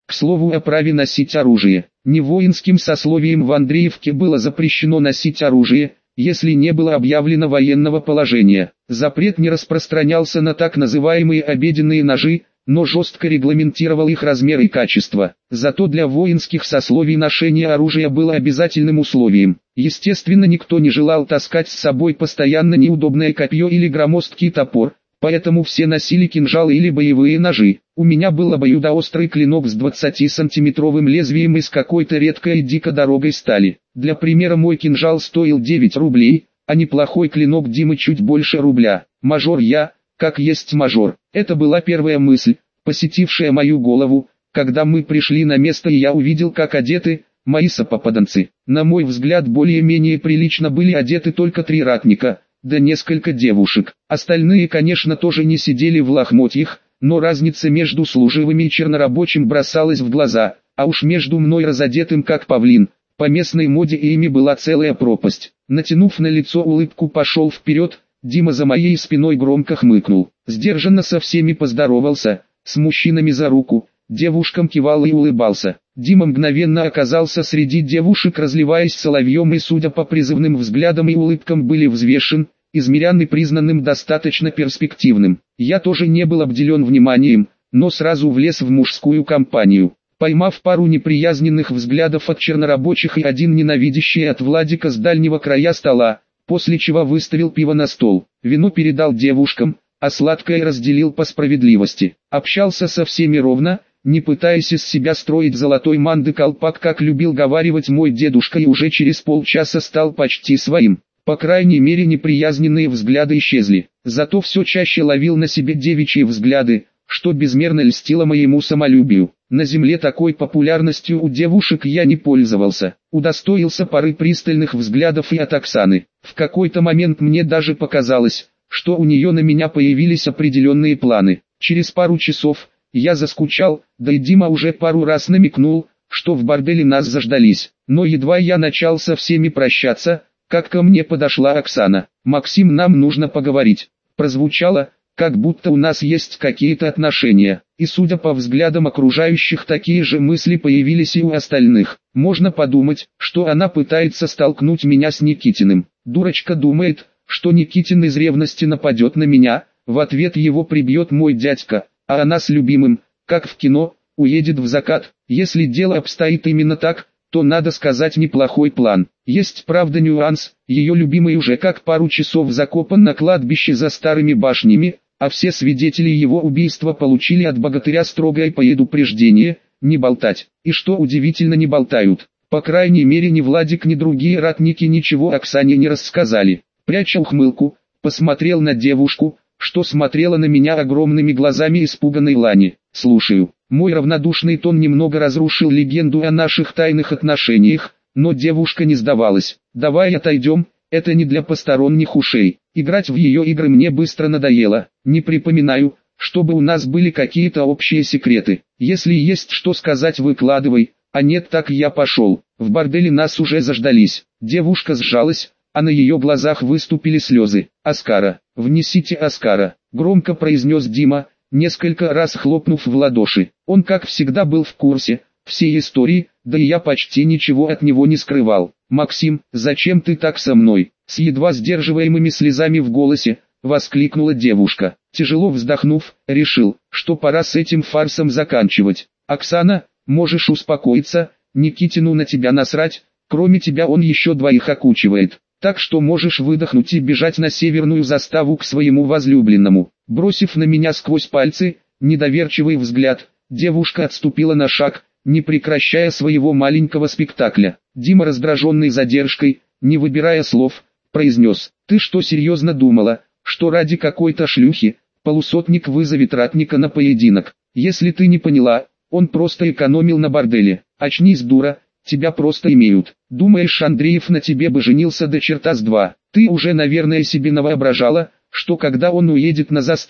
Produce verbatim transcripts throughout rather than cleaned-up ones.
К слову о праве носить оружие. Не воинским сословием в Андреевке было запрещено носить оружие, если не было объявлено военного положения. Запрет не распространялся на так называемые обеденные ножи, но жестко регламентировал их размер и качество. Зато для воинских сословий ношение оружия было обязательным условием. Естественно, никто не желал таскать с собой постоянно неудобное копье или громоздкий топор, поэтому все носили кинжалы или боевые ножи. У меня был обоюдоострый клинок с двадцатисантиметровым лезвием из какой-то редкой и дико дорогой стали. Для примера, мой кинжал стоил девять рублей, а неплохой клинок Димы чуть больше рубля. Мажор я, как есть мажор. Это была первая мысль, посетившая мою голову, когда мы пришли на место и я увидел, как одеты мои сопопаданцы. На мой взгляд, более-менее прилично были одеты только три ратника, да несколько девушек. Остальные, конечно, тоже не сидели в лохмотьях, но разница между служивыми и чернорабочим бросалась в глаза, а уж между мной разодетым как павлин, по местной моде и ими была целая пропасть. Натянув на лицо улыбку, пошел вперед. Дима за моей спиной громко хмыкнул. Сдержанно со всеми поздоровался, с мужчинами за руку, девушкам кивал и улыбался. Дима мгновенно оказался среди девушек, разливаясь соловьем, и, судя по призывным взглядам и улыбкам, были взвешен, измерян и признанным достаточно перспективным. Я тоже не был обделен вниманием, но сразу влез в мужскую компанию. Поймав пару неприязненных взглядов от чернорабочих и один ненавидящий от Владика с дальнего края стола, после чего выставил пиво на стол, вино передал девушкам, а сладкое разделил по справедливости. Общался со всеми ровно, не пытаясь из себя строить золотой манды-колпак, как любил говаривать мой дедушка, и уже через полчаса стал почти своим. По крайней мере, неприязненные взгляды исчезли. Зато все чаще ловил на себе девичьи взгляды, что безмерно льстило моему самолюбию. На земле такой популярностью у девушек я не пользовался. Удостоился пары пристальных взглядов и от Оксаны. В какой-то момент мне даже показалось, что у нее на меня появились определенные планы. Через пару часов я заскучал, да и Дима уже пару раз намекнул, что в борделе нас заждались. Но едва я начал со всеми прощаться, как ко мне подошла Оксана. «Максим, нам нужно поговорить». Прозвучало, как будто у нас есть какие-то отношения, и судя по взглядам окружающих, такие же мысли появились и у остальных. Можно подумать, что она пытается столкнуть меня с Никитиным. Дурочка думает, что Никитин из ревности нападет на меня, в ответ его прибьет мой дядька, а она с любимым, как в кино, уедет в закат. Если дело обстоит именно так, то, надо сказать, неплохой план. Есть, правда, нюанс: ее любимый уже как пару часов закопан на кладбище за старыми башнями, а все свидетели его убийства получили от богатыря строгое предупреждение – не болтать. И что удивительно, не болтают. По крайней мере, ни Владик, ни другие ратники ничего Оксане не рассказали. Пряча ухмылку, посмотрел на девушку, что смотрела на меня огромными глазами испуганной лани. «Слушаю». Мой равнодушный тон немного разрушил легенду о наших тайных отношениях, но девушка не сдавалась. «Давай отойдем, это не для посторонних ушей». Играть в ее игры мне быстро надоело. Не припоминаю, чтобы у нас были какие-то общие секреты. Если есть что сказать, выкладывай, а нет, так я пошел. В борделе нас уже заждались. Девушка сжалась, а на ее глазах выступили слезы. «Оскара, внесите Оскара», — громко произнес Дима, несколько раз хлопнув в ладоши. Он, как всегда, был в курсе всей истории, да и я почти ничего от него не скрывал. «Максим, зачем ты так со мной?» С едва сдерживаемыми слезами в голосе воскликнула девушка. Тяжело вздохнув, решил, что пора с этим фарсом заканчивать. «Оксана, можешь успокоиться, Никитину на тебя насрать, кроме тебя он еще двоих окучивает. Так что можешь выдохнуть и бежать на северную заставу к своему возлюбленному». Бросив на меня сквозь пальцы недоверчивый взгляд, девушка отступила на шаг, не прекращая своего маленького спектакля. Дима, раздраженный задержкой, не выбирая слов, произнес: «Ты что, серьезно думала, что ради какой-то шлюхи полусотник вызовет ратника на поединок? Если ты не поняла, он просто экономил на борделе. Очнись, дура, тебя просто имеют. Думаешь, Андреев на тебе бы женился до черта с два? Ты уже, наверное, себе навоображала, что когда он уедет на заставу,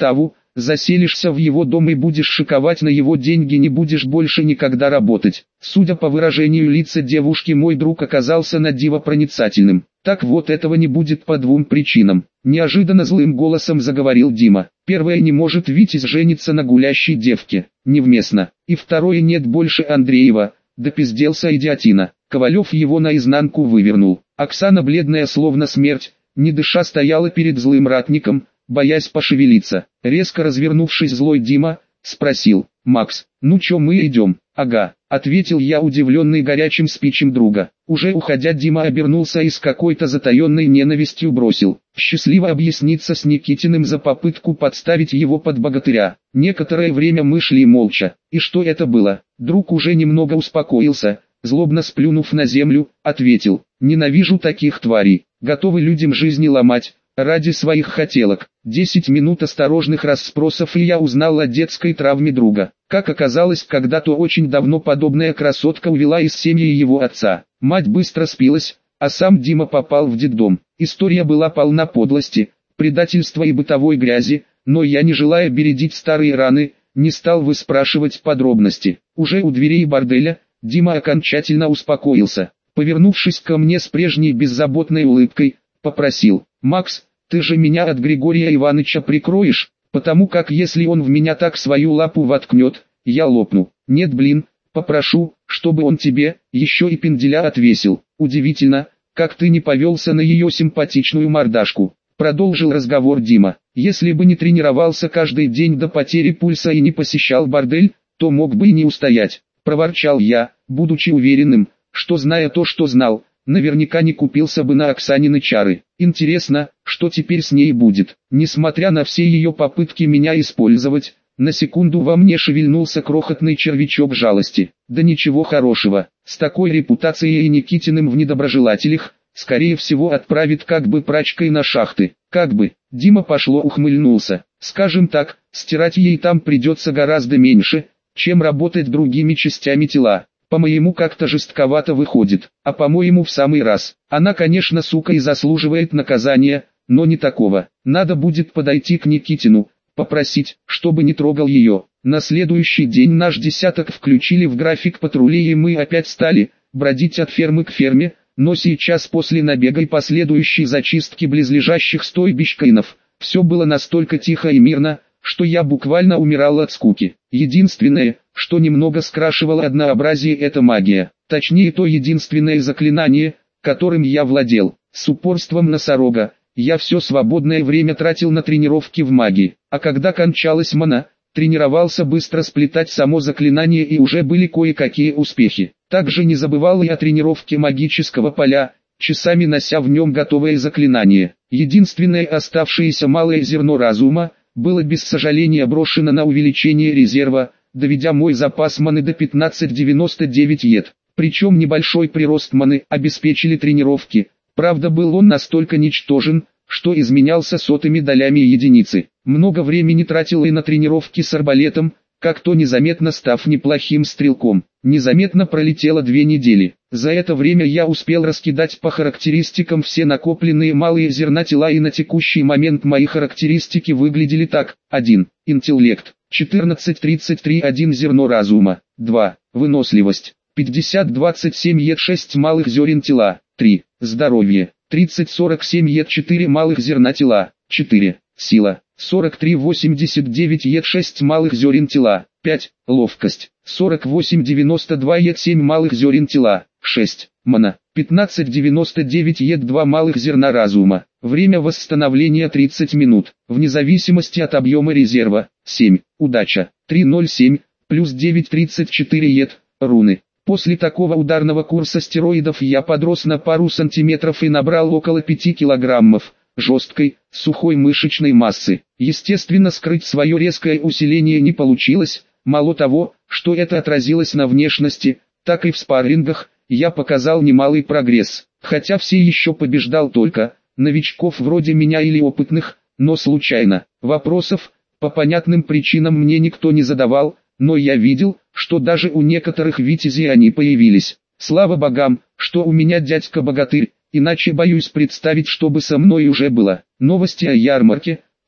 заселишься в его дом и будешь шиковать на его деньги, не будешь больше никогда работать. Судя по выражению лица девушки, мой друг оказался на диво проницательным. Так вот, этого не будет по двум причинам. Неожиданно злым голосом заговорил Дима. Первое, не может Витязь жениться на гулящей девке. Невместно. И второе, нет больше Андреева. Допизделся идиотина. Ковалев его наизнанку вывернул. Оксана, бледная словно смерть, не дыша, стояла перед злым ратником, боясь пошевелиться. Резко развернувшись, злой Дима спросил: «Макс, ну чё, мы идем?» «Ага», — ответил я, удивленный горячим спичем друга. Уже уходя, Дима обернулся и с какой-то затаенной ненавистью бросил: «Счастливо объясниться с Никитиным за попытку подставить его под богатыря». Некоторое время мы шли молча. И что это было? Друг уже немного успокоился, злобно сплюнув на землю, ответил: «Ненавижу таких тварей, готовы людям жизни ломать ради своих хотелок». Десять минут осторожных расспросов, и я узнал о детской травме друга. Как оказалось, когда-то очень давно подобная красотка увела из семьи его отца. Мать быстро спилась, а сам Дима попал в детдом. История была полна подлости, предательства и бытовой грязи, но я, не желая бередить старые раны, не стал выспрашивать подробности. Уже у дверей борделя Дима окончательно успокоился. Повернувшись ко мне с прежней беззаботной улыбкой, попросил: «Макс, ты же меня от Григория Ивановича прикроешь, потому как если он в меня так свою лапу воткнет, я лопну». «Нет, блин, попрошу, чтобы он тебе еще и пенделя отвесил». «Удивительно, как ты не повелся на ее симпатичную мордашку», — продолжил разговор Дима. «Если бы не тренировался каждый день до потери пульса и не посещал бордель, то мог бы и не устоять», — проворчал я, будучи уверенным, что, зная то, что знал, наверняка не купился бы на Оксанины чары. Интересно, что теперь с ней будет? Несмотря на все ее попытки меня использовать, на секунду во мне шевельнулся крохотный червячок жалости. Да ничего хорошего. С такой репутацией и Никитиным в недоброжелателях, скорее всего, отправит как бы прачкой на шахты. Как бы. Дима пошло ухмыльнулся. Скажем так, стирать ей там придется гораздо меньше, чем работать другими частями тела. По-моему, как-то жестковато выходит, а по-моему в самый раз. Она, конечно, сука и заслуживает наказания, но не такого. Надо будет подойти к Никитину, попросить, чтобы не трогал ее. На следующий день наш десяток включили в график патрулей, и мы опять стали бродить от фермы к ферме, но сейчас после набега и последующей зачистки близлежащих стойбищ каинов, все было настолько тихо и мирно, что я буквально умирал от скуки. Единственное, что немного скрашивало однообразие, это магия. Точнее, то единственное заклинание, которым я владел. С упорством носорога, я все свободное время тратил на тренировки в магии. А когда кончалась мана, тренировался быстро сплетать само заклинание, и уже были кое-какие успехи. Также не забывал и о тренировке магического поля, часами нося в нем готовое заклинание. Единственное оставшееся малое зерно разума было без сожаления брошено на увеличение резерва, доведя мой запас маны до пятнадцать девяносто девять ед. Причем небольшой прирост маны обеспечили тренировки, правда был он настолько ничтожен, что изменялся сотыми долями единицы. Много времени тратил и на тренировки с арбалетом, как-то незаметно став неплохим стрелком. Незаметно пролетело две недели. За это время я успел раскидать по характеристикам все накопленные малые зерна тела, и на текущий момент мои характеристики выглядели так: один. Интеллект четырнадцать тридцать три, один зерно разума, два. Выносливость пятьдесят двадцать семь ед, шесть малых зерен тела, три. Здоровье тридцать сорок семь ед, четыре малых зерна тела, четыре. Сила сорок три восемьдесят девять ед, шесть малых зерен тела, пять. Ловкость сорок восемь девяносто два ед, семь малых зерен тела, шесть. Мана пятнадцать девяносто девять ед, два малых зерна разума. Время восстановления тридцать минут, вне зависимости от объема резерва, семь. Удача триста семь, плюс девять тридцать четыре ед, руны. После такого ударного курса стероидов я подрос на пару сантиметров и набрал около пяти килограммов жесткой, сухой мышечной массы. Естественно, скрыть свое резкое усиление не получилось, мало того, что это отразилось на внешности, так и в спаррингах я показал немалый прогресс. Хотя все еще побеждал только новичков вроде меня или опытных, но случайно. Вопросов, по понятным причинам, мне никто не задавал, но я видел, что даже у некоторых витязей они появились. Слава богам, что у меня дядька-богатырь, иначе боюсь представить, что бы со мной уже было. Новости о ярмарке,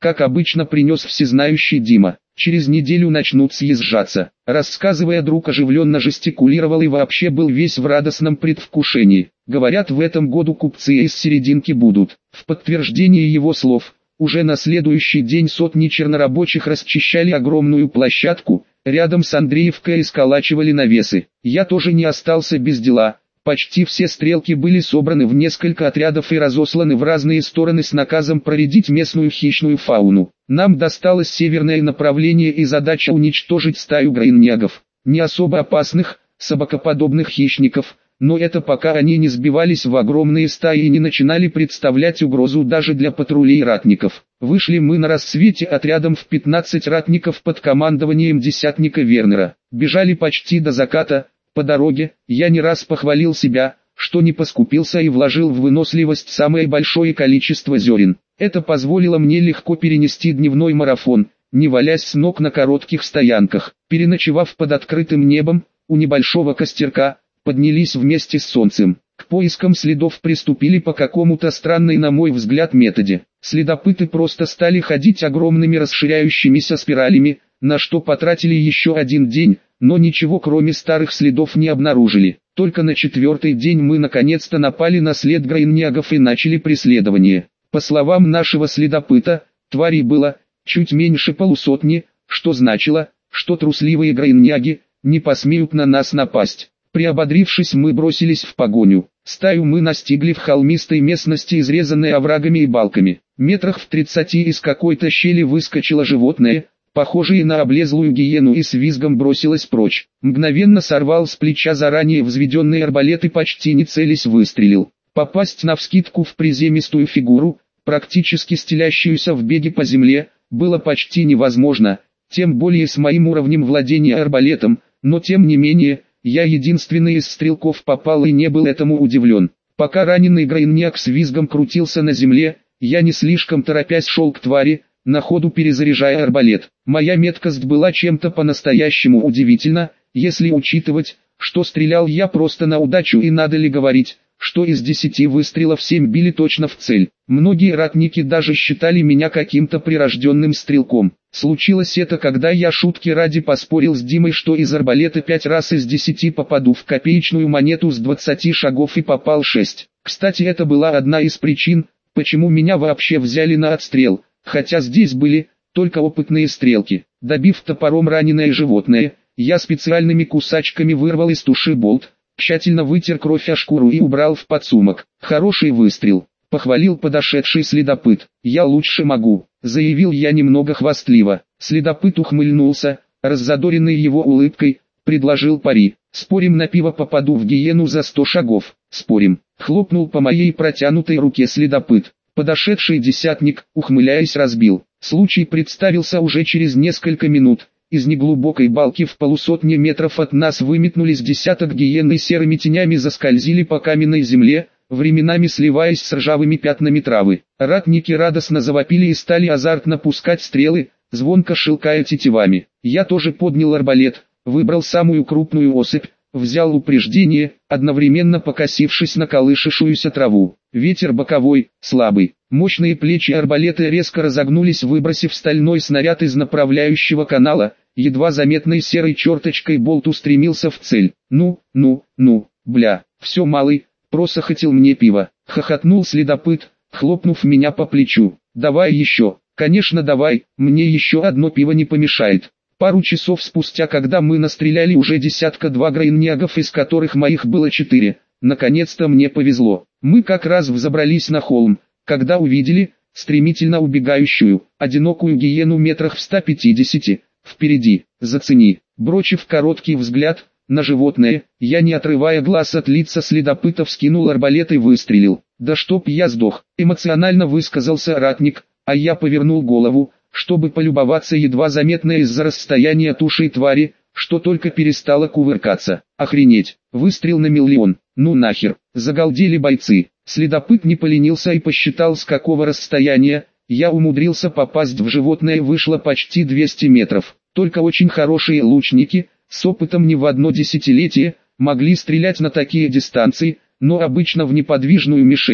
как обычно принес всезнающий Дима. Через неделю начнут съезжаться. Рассказывая, друг оживленно жестикулировал и вообще был весь в радостном предвкушении. Говорят, в этом году купцы из серединки будут. В подтверждение его слов, уже на следующий день сотни чернорабочих расчищали огромную площадку, рядом с Андреевкой и сколачивали навесы. Я тоже не остался без дела. Почти все стрелки были собраны в несколько отрядов и разосланы в разные стороны с наказом проредить местную хищную фауну. Нам досталось северное направление и задача уничтожить стаю грейнягов. Не особо опасных, собакоподобных хищников, но это пока они не сбивались в огромные стаи и не начинали представлять угрозу даже для патрулей ратников. Вышли мы на рассвете отрядом в пятнадцать ратников под командованием десятника Вернера. Бежали почти до заката. По дороге, я не раз похвалил себя, что не поскупился и вложил в выносливость самое большое количество зерен. Это позволило мне легко перенести дневной марафон, не валясь с ног на коротких стоянках. Переночевав под открытым небом, у небольшого костерка, поднялись вместе с солнцем. К поискам следов приступили по какому-то странной, на мой взгляд, методе. Следопыты просто стали ходить огромными расширяющимися спиралями, на что потратили еще один день, но ничего кроме старых следов не обнаружили. Только на четвертый день мы наконец-то напали на след грейнягов и начали преследование. По словам нашего следопыта, тварей было чуть меньше полусотни, что значило, что трусливые грейняги не посмеют на нас напасть. Приободрившись, мы бросились в погоню. Стаю мы настигли в холмистой местности, изрезанной оврагами и балками. Метрах в тридцати из какой-то щели выскочило животное, похожее на облезлую гиену, и с визгом бросилась прочь. Мгновенно сорвал с плеча заранее взведенный арбалет и почти не целясь выстрелил. Попасть навскидку в приземистую фигуру, практически стелящуюся в беге по земле, было почти невозможно, тем более с моим уровнем владения арбалетом, но тем не менее, я единственный из стрелков попал и не был этому удивлен. Пока раненый грейняг с визгом крутился на земле, я не слишком торопясь шел к твари, на ходу перезаряжая арбалет. Моя меткость была чем-то по-настоящему удивительна, если учитывать, что стрелял я просто на удачу, и надо ли говорить, что из десяти выстрелов семь били точно в цель. Многие ратники даже считали меня каким-то прирожденным стрелком. Случилось это, когда я шутки ради поспорил с Димой, что из арбалета пять раз из десяти попаду в копеечную монету с двадцати шагов, и попал шесть. Кстати, это была одна из причин, почему меня вообще взяли на отстрел, хотя здесь были только опытные стрелки. Добив топором раненое животное, я специальными кусачками вырвал из туши болт, тщательно вытер кровь о шкуру и убрал в подсумок. «Хороший выстрел», — похвалил подошедший следопыт. «Я лучше могу», — заявил я немного хвастливо. Следопыт ухмыльнулся, раззадоренный его улыбкой, предложил пари. «Спорим, на пиво попаду в гиену за сто шагов?» «Спорим», — хлопнул по моей протянутой руке следопыт. Подошедший десятник, ухмыляясь, разбил. Случай представился уже через несколько минут. Из неглубокой балки в полусотни метров от нас выметнулись десяток гиен и серыми тенями заскользили по каменной земле, временами сливаясь с ржавыми пятнами травы. Ратники радостно завопили и стали азартно пускать стрелы, звонко шелкая тетивами. Я тоже поднял арбалет, выбрал самую крупную особь, взял упреждение, одновременно покосившись на колышущуюся траву. Ветер боковой, слабый. Мощные плечи арбалета резко разогнулись, выбросив стальной снаряд из направляющего канала. Едва заметной серой черточкой болт устремился в цель. «Ну, ну, ну, бля, все, малый, просохотил мне пиво», — хохотнул следопыт, хлопнув меня по плечу. «Давай еще». «Конечно давай, мне еще одно пиво не помешает». Пару часов спустя, когда мы настреляли уже десятка-два грейнягов, из которых моих было четыре, наконец-то мне повезло. Мы как раз взобрались на холм, когда увидели стремительно убегающую, одинокую гиену метрах в ста пятидесяти. Впереди, зацени. Бросив короткий взгляд на животное, я, не отрывая глаз от лица следопыта, вскинул арбалет и выстрелил. «Да чтоб я сдох», — эмоционально высказался ратник, а я повернул голову, чтобы полюбоваться едва заметной из-за расстояния тушей твари, что только перестала кувыркаться. Охренеть, выстрел на миллион, ну нахер, загалдели бойцы. Следопыт не поленился и посчитал, с какого расстояния я умудрился попасть в животное. Вышло почти двести метров. Только очень хорошие лучники, с опытом не в одно десятилетие, могли стрелять на такие дистанции, но обычно в неподвижную мишень,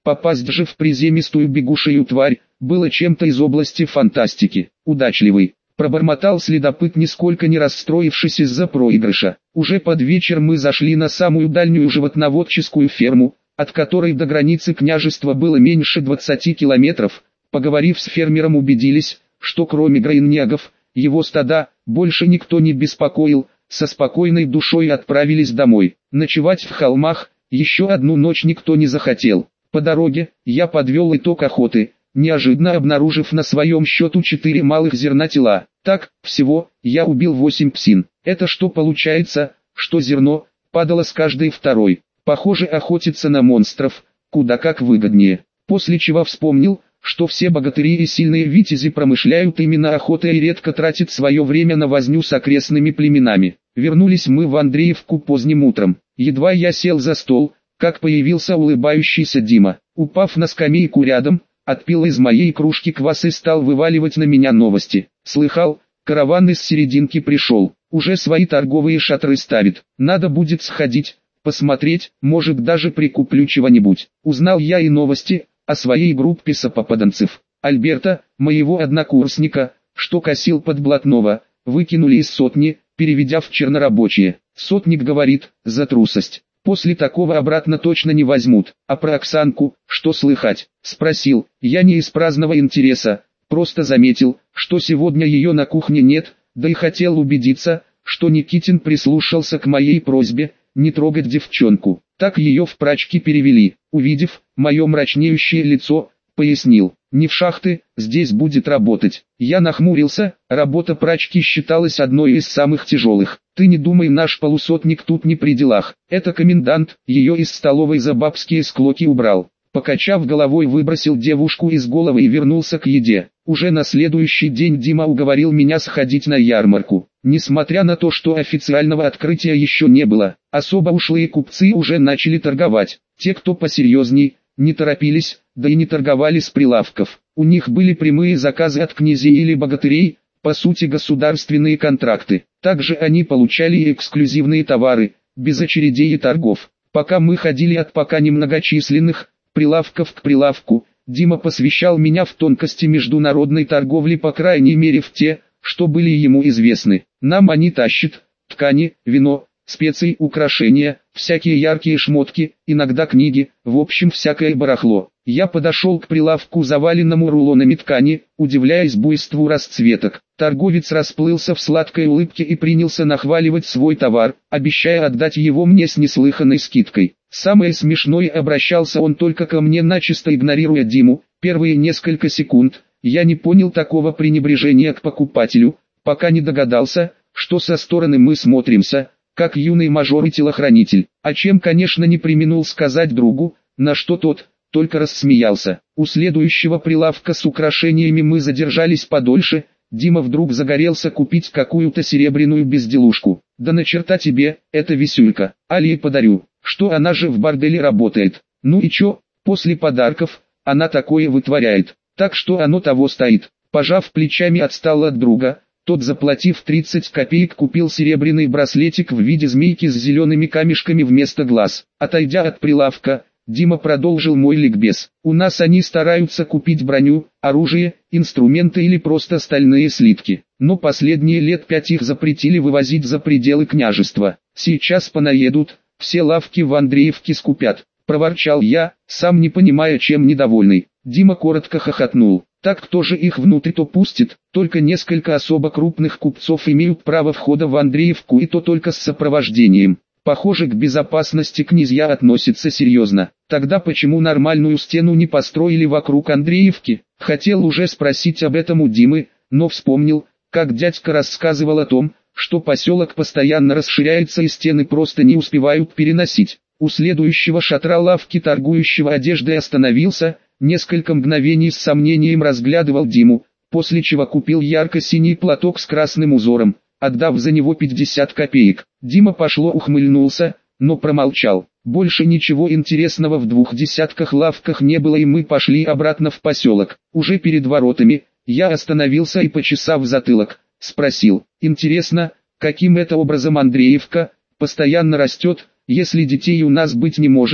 Попасть же в приземистую бегущую тварь было чем-то из области фантастики. Удачливый, пробормотал следопыт, нисколько не расстроившись из-за проигрыша. Уже под вечер мы зашли на самую дальнюю животноводческую ферму, от которой до границы княжества было меньше двадцати километров. Поговорив с фермером, убедились, что кроме грайнягов, его стада больше никто не беспокоил. Со спокойной душой отправились домой. Ночевать в холмах еще одну ночь никто не захотел. По дороге я подвел итог охоты, неожиданно обнаружив на своем счету четыре малых зерна тела. Так, всего, я убил восемь псин. Это что получается, что зерно падало с каждой второй. Похоже, охотиться на монстров куда как выгоднее. После чего вспомнил, что все богатыри и сильные витязи промышляют именно охотой и редко тратят свое время на возню с окрестными племенами. Вернулись мы в Андреевку поздним утром. Едва я сел за стол, как появился улыбающийся Дима. Упав на скамейку рядом, отпил из моей кружки квас и стал вываливать на меня новости. Слыхал, караван из серединки пришел, уже свои торговые шатры ставит. Надо будет сходить, посмотреть, может даже прикуплю чего-нибудь. Узнал я и новости о своей группе сопопаданцев. Альберта, моего однокурсника, что косил под блатного, выкинули из сотни, переведя в чернорабочие. Сотник говорит, за трусость. После такого обратно точно не возьмут. А про Оксанку, что слыхать? Спросил, я не из праздного интереса, просто заметил, что сегодня ее на кухне нет, да и хотел убедиться, что Никитин прислушался к моей просьбе, не трогать девчонку. Так ее в прачки перевели. Увидев мое мрачнеющее лицо, пояснил, не в шахты, здесь будет работать. Я нахмурился, работа прачки считалась одной из самых тяжелых. Ты не думай, наш полусотник тут не при делах. Это комендант, ее из столовой за бабские склоки убрал. Покачав головой, выбросил девушку из головы и вернулся к еде. Уже на следующий день Дима уговорил меня сходить на ярмарку. Несмотря на то, что официального открытия еще не было, особо ушлые купцы уже начали торговать. Те, кто посерьезней, не торопились, да и не торговали с прилавков. У них были прямые заказы от князей или богатырей, по сути государственные контракты. Также они получали и эксклюзивные товары, без очередей и торгов. Пока мы ходили от пока немногочисленных прилавков к прилавку, Дима посвящал меня в тонкости международной торговли, по крайней мере в те, что были ему известны. Нам они тащат ткани, вино, специи, украшения, всякие яркие шмотки, иногда книги, в общем всякое барахло. Я подошел к прилавку, заваленному рулонами ткани, удивляясь буйству расцветок. Торговец расплылся в сладкой улыбке и принялся нахваливать свой товар, обещая отдать его мне с неслыханной скидкой. Самое смешное, обращался он только ко мне, начисто игнорируя Диму. Первые несколько секунд я не понял такого пренебрежения к покупателю, пока не догадался, что со стороны мы смотримся, как юный мажор и телохранитель, о чем, конечно, не преминул сказать другу, на что тот только рассмеялся. У следующего прилавка с украшениями мы задержались подольше. Дима вдруг загорелся купить какую-то серебряную безделушку. Да на черта тебе, это висюлька, Алие подарю, что она же в борделе работает. Ну и чё, после подарков, она такое вытворяет, так что оно того стоит. Пожав плечами, отстал от друга. Тот, заплатив тридцать копеек, купил серебряный браслетик в виде змейки с зелеными камешками вместо глаз. Отойдя от прилавка, Дима продолжил мой ликбез. У нас они стараются купить броню, оружие, инструменты или просто стальные слитки. Но последние лет пять их запретили вывозить за пределы княжества. Сейчас понаедут, все лавки в Андреевке скупят. Проворчал я, сам не понимая, чем недовольный. Дима коротко хохотнул. Так кто же их внутрь-то пустит? Только несколько особо крупных купцов имеют право входа в Андреевку, и то только с сопровождением. Похоже, к безопасности князья относятся серьезно. Тогда почему нормальную стену не построили вокруг Андреевки? Хотел уже спросить об этом у Димы, но вспомнил, как дядька рассказывал о том, что поселок постоянно расширяется и стены просто не успевают переносить. У следующего шатра лавки торгующего одеждой остановился, несколько мгновений с сомнением разглядывал Диму, после чего купил ярко-синий платок с красным узором, отдав за него пятьдесят копеек. Дима пошло ухмыльнулся, но промолчал. Больше ничего интересного в двух десятках лавках не было, и мы пошли обратно в поселок. Уже перед воротами я остановился и, почесав затылок, спросил: интересно, каким это образом Андреевка постоянно растет, если детей у нас быть не может?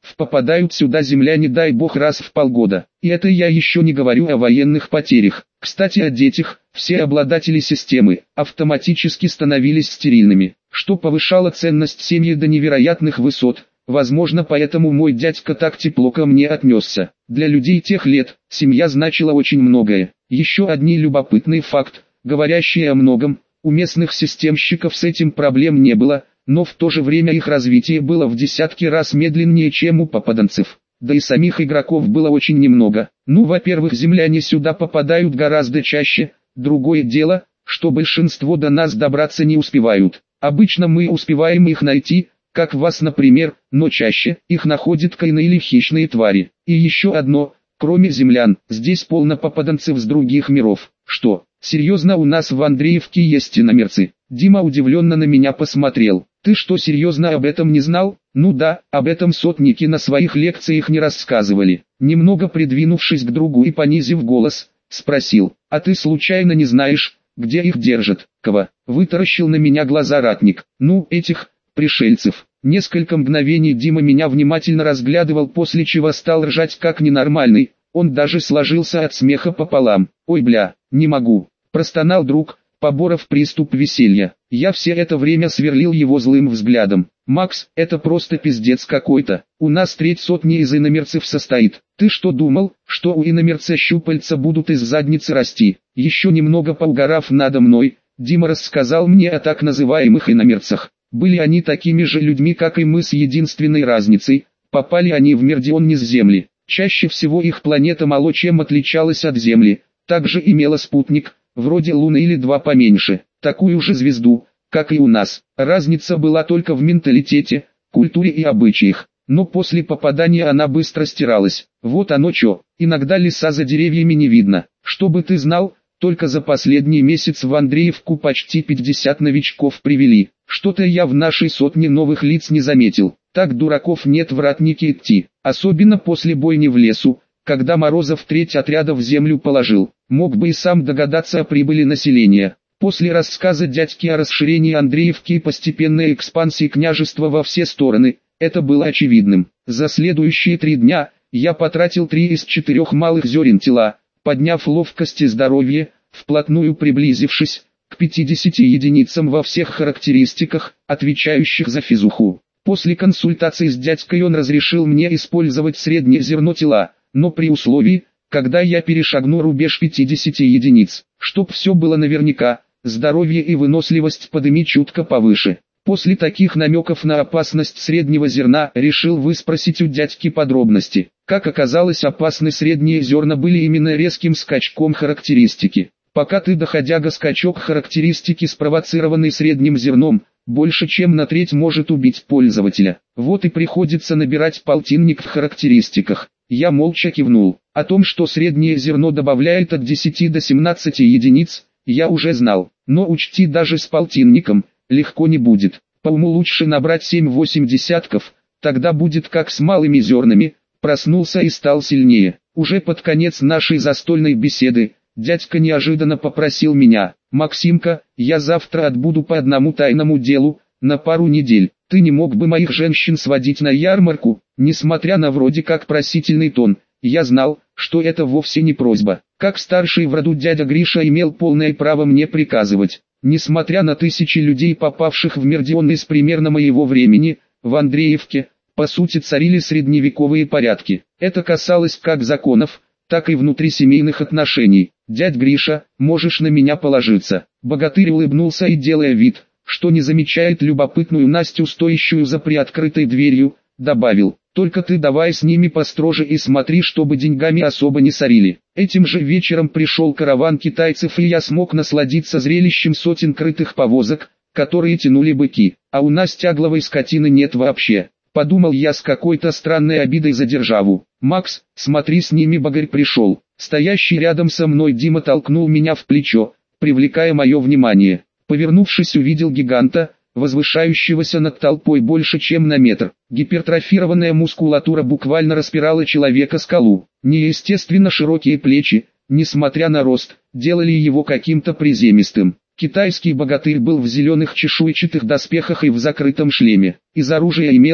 попадают сюда земляне, дай бог, раз в полгода. И это я еще не говорю о военных потерях. Кстати, о детях. Все обладатели системы автоматически становились стерильными, что повышало ценность семьи до невероятных высот. Возможно, поэтому мой дядька так тепло ко мне отнесся. Для людей тех лет семья значила очень многое. Еще один любопытный факт, говорящий о многом. У местных системщиков с этим проблем не было, но в то же время их развитие было в десятки раз медленнее, чем у попаданцев. Да и самих игроков было очень немного. Ну, во-первых, земляне сюда попадают гораздо чаще. Другое дело, что большинство до нас добраться не успевают. Обычно мы успеваем их найти, как вас, например, но чаще их находят кайны или хищные твари. И еще одно, кроме землян, здесь полно попаданцев с других миров. Что, серьезно, у нас в Андреевке есть иномерцы? Дима удивленно на меня посмотрел. Ты что, серьезно об этом не знал? Ну да, об этом сотники на своих лекциях не рассказывали. Немного придвинувшись к другу и понизив голос, спросил: а ты случайно не знаешь, где их держат? Кого? Вытаращил на меня глаза ратник. Ну, этих пришельцев. Несколько мгновений Дима меня внимательно разглядывал, после чего стал ржать как ненормальный. Он даже сложился от смеха пополам. Ой, бля, не могу. Простонал друг, поборов приступ веселья. Я все это время сверлил его злым взглядом. Макс, это просто пиздец какой-то. У нас треть сотни из иномерцев состоит. Ты что думал, что у иномерца щупальца будут из задницы расти? Еще немного поугарав надо мной, Дима рассказал мне о так называемых иномерцах. Были они такими же людьми, как и мы, с единственной разницей: попали они в Мердион не с Земли. Чаще всего их планета мало чем отличалась от Земли, также имела спутник, вроде Луны или два поменьше, такую же звезду, как и у нас. Разница была только в менталитете, культуре и обычаях, но после попадания она быстро стиралась. Вот оно чё, иногда леса за деревьями не видно. Чтобы ты знал, только за последний месяц в Андреевку почти пятьдесят новичков привели. Что-то я в нашей сотне новых лиц не заметил. Так дураков нет в ратники идти, особенно после бойни в лесу, когда Морозов треть отряда в землю положил. Мог бы и сам догадаться о прибыли населения. После рассказа дядьки о расширении Андреевки и постепенной экспансии княжества во все стороны, это было очевидным. За следующие три дня я потратил три из четырех малых зерен тела, подняв ловкость и здоровье, вплотную приблизившись к пятидесяти единицам во всех характеристиках, отвечающих за физуху. После консультации с дядькой он разрешил мне использовать среднее зерно тела, но при условии, когда я перешагну рубеж пятидесяти единиц, чтоб все было наверняка, здоровье и выносливость подыми чутко повыше. После таких намеков на опасность среднего зерна решил выспросить у дядьки подробности. Как оказалось, опасны средние зерна были именно резким скачком характеристики. Пока ты, доходяга, скачок характеристики, спровоцированный средним зерном, больше чем на треть может убить пользователя. Вот и приходится набирать полтинник в характеристиках. Я молча кивнул. О том, что среднее зерно добавляет от десяти до семнадцати единиц, я уже знал. Но учти, даже с полтинником легко не будет. По уму лучше набрать семь-восемь десятков, тогда будет как с малыми зернами. Проснулся и стал сильнее. Уже под конец нашей застольной беседы дядька неожиданно попросил меня: «Максимка, я завтра отбуду по одному тайному делу, на пару недель. Ты не мог бы моих женщин сводить на ярмарку?» Несмотря на вроде как просительный тон, я знал, что это вовсе не просьба. Как старший в роду дядя Гриша имел полное право мне приказывать. Несмотря на тысячи людей, попавших в Мердион из примерно моего времени, в Андреевке, по сути, царили средневековые порядки. Это касалось как законов, так и внутрисемейных отношений. «Дядь Гриша, можешь на меня положиться». Богатырь улыбнулся и, делая вид, что не замечает любопытную Настю, стоящую за приоткрытой дверью, добавил: «Только ты давай с ними построже и смотри, чтобы деньгами особо не сорили». Этим же вечером пришел караван китайцев, и я смог насладиться зрелищем сотен крытых повозок, которые тянули быки. А у нас тягловой скотины нет вообще. Подумал я с какой-то странной обидой за державу. «Макс, смотри, с ними богарь пришел». Стоящий рядом со мной Дима толкнул меня в плечо, привлекая мое внимание. Повернувшись, увидел гиганта, возвышающегося над толпой больше чем на метр. Гипертрофированная мускулатура буквально распирала человека-скалу. Неестественно широкие плечи, несмотря на рост, делали его каким-то приземистым. Китайский богатырь был в зеленых чешуйчатых доспехах и в закрытом шлеме. Из оружия имел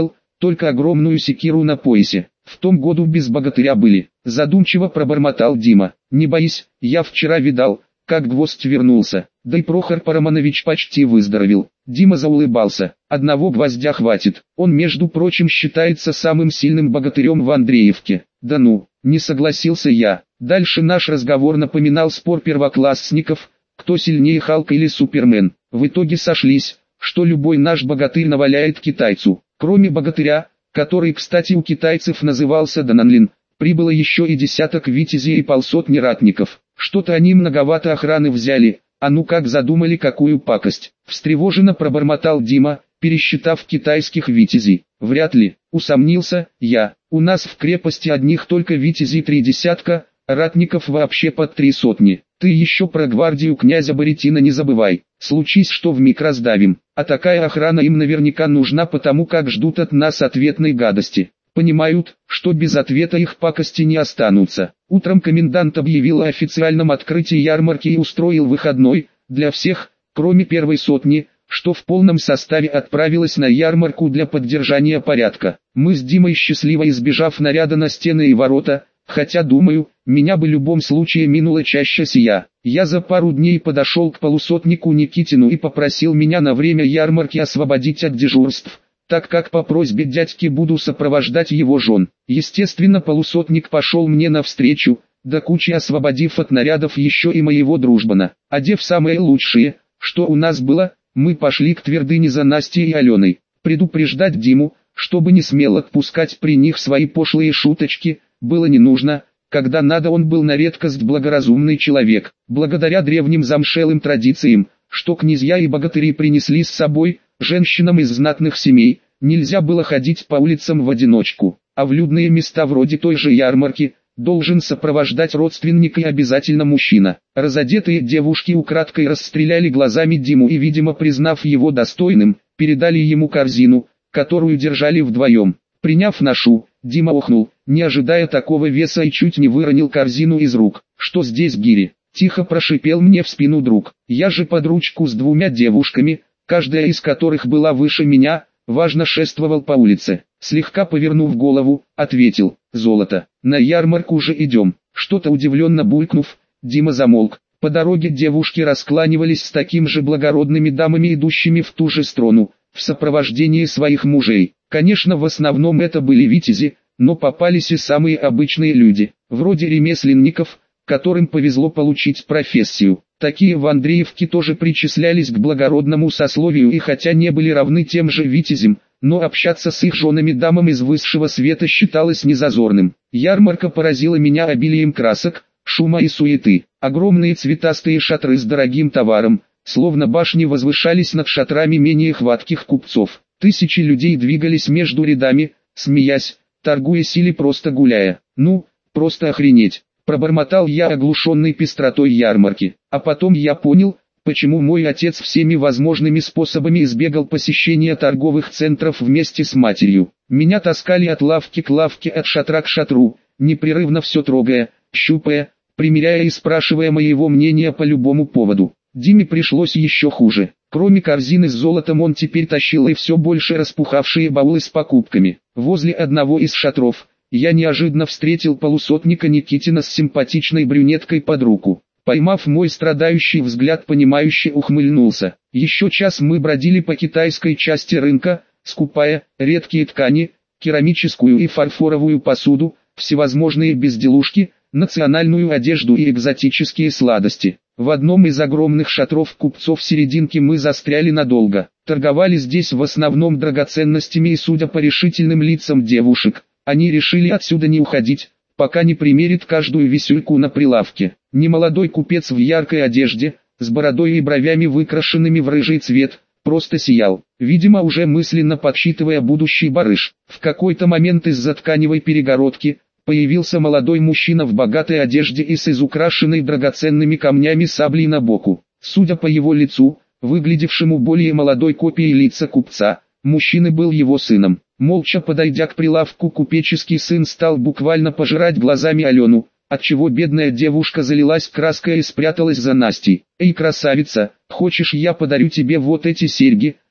только огромную секиру на поясе. В том году без богатыря были. Задумчиво пробормотал Дима. Не боись, я вчера видал, как гвоздь вернулся. Да и Прохор Парамонович почти выздоровел. Дима заулыбался. Одного гвоздя хватит. Он, между прочим, считается самым сильным богатырем в Андреевке. Да ну, не согласился я. Дальше наш разговор напоминал спор первоклассников, кто сильнее, Халк или Супермен. В итоге сошлись, что любой наш богатырь наваляет китайцу. Кроме богатыря, который, кстати, у китайцев назывался Дананлин, прибыло еще и десяток витязей и полсотни ратников. Что-то они многовато охраны взяли, а ну как задумали какую пакость. Встревоженно пробормотал Дима, пересчитав китайских витязей. Вряд ли, усомнился я. У нас в крепости одних только витязей три десятка, ратников вообще под три сотни. Ты еще про гвардию князя Баретина не забывай. Случись что, вмиг раздавим. А такая охрана им наверняка нужна, потому как ждут от нас ответной гадости. Понимают, что без ответа их пакости не останутся. Утром комендант объявил о официальном открытии ярмарки и устроил выходной для всех, кроме первой сотни, что в полном составе отправилась на ярмарку для поддержания порядка. Мы с Димой, счастливо избежав наряда на стены и ворота, хотя, думаю, меня бы в любом случае минула чаще сия. Я за пару дней подошел к полусотнику Никитину и попросил меня на время ярмарки освободить от дежурств, так как по просьбе дядьки буду сопровождать его жен. Естественно, полусотник пошел мне навстречу, до кучи освободив от нарядов еще и моего дружбана. Одев самое лучшее, что у нас было, мы пошли к твердыне за Настей и Аленой. Предупреждать Диму, чтобы не смел отпускать при них свои пошлые шуточки, было не нужно. Когда надо, он был на редкость благоразумный человек. Благодаря древним замшелым традициям, что князья и богатыри принесли с собой, женщинам из знатных семей, нельзя было ходить по улицам в одиночку, а в людные места вроде той же ярмарки, должен сопровождать родственника и обязательно мужчина. Разодетые девушки украдкой расстреляли глазами Диму и, видимо признав его достойным, передали ему корзину, которую держали вдвоем. Приняв ношу, Дима охнул, не ожидая такого веса, и чуть не выронил корзину из рук. «Что здесь, гири?» – тихо прошипел мне в спину друг. Я же под ручку с двумя девушками, каждая из которых была выше меня, важно шествовал по улице. Слегка повернув голову, ответил: «Золото, на ярмарку уже идем». Что-то удивленно булькнув, Дима замолк. По дороге девушки раскланивались с такими же благородными дамами, идущими в ту же сторону, в сопровождении своих мужей. Конечно, в основном это были витязи, но попались и самые обычные люди, вроде ремесленников, которым повезло получить профессию. Такие в Андреевке тоже причислялись к благородному сословию, и хотя не были равны тем же витязям, но общаться с их женами дамам из высшего света считалось незазорным. Ярмарка поразила меня обилием красок, шума и суеты. Огромные цветастые шатры с дорогим товаром, словно башни, возвышались над шатрами менее хватких купцов. Тысячи людей двигались между рядами, смеясь, торгуясь или просто гуляя. Ну, просто охренеть. Пробормотал я, оглушенный пестротой ярмарки. А потом я понял, почему мой отец всеми возможными способами избегал посещения торговых центров вместе с матерью. Меня таскали от лавки к лавке, от шатра к шатру, непрерывно все трогая, щупая, примеряя и спрашивая моего мнения по любому поводу. Диме пришлось еще хуже. Кроме корзины с золотом, он теперь тащил и все больше распухавшие баулы с покупками. Возле одного из шатров я неожиданно встретил полусотника Никитина с симпатичной брюнеткой под руку. Поймав мой страдающий взгляд, понимающе ухмыльнулся. Еще час мы бродили по китайской части рынка, скупая редкие ткани, керамическую и фарфоровую посуду, всевозможные безделушки, национальную одежду и экзотические сладости. В одном из огромных шатров купцов серединки мы застряли надолго. Торговали здесь в основном драгоценностями, и, судя по решительным лицам девушек, они решили отсюда не уходить, пока не примерит каждую висюльку на прилавке. Немолодой купец в яркой одежде, с бородой и бровями, выкрашенными в рыжий цвет, просто сиял, видимо уже мысленно подсчитывая будущий барыш. В какой-то момент из-за тканевой перегородки появился молодой мужчина в богатой одежде и с изукрашенной драгоценными камнями саблей на боку. Судя по его лицу, выглядевшему более молодой копией лица купца, мужчина был его сыном. Молча подойдя к прилавку, купеческий сын стал буквально пожирать глазами Алену, отчего бедная девушка залилась краской и спряталась за Настей. «Эй, красавица, хочешь, я подарю тебе вот эти серьги?»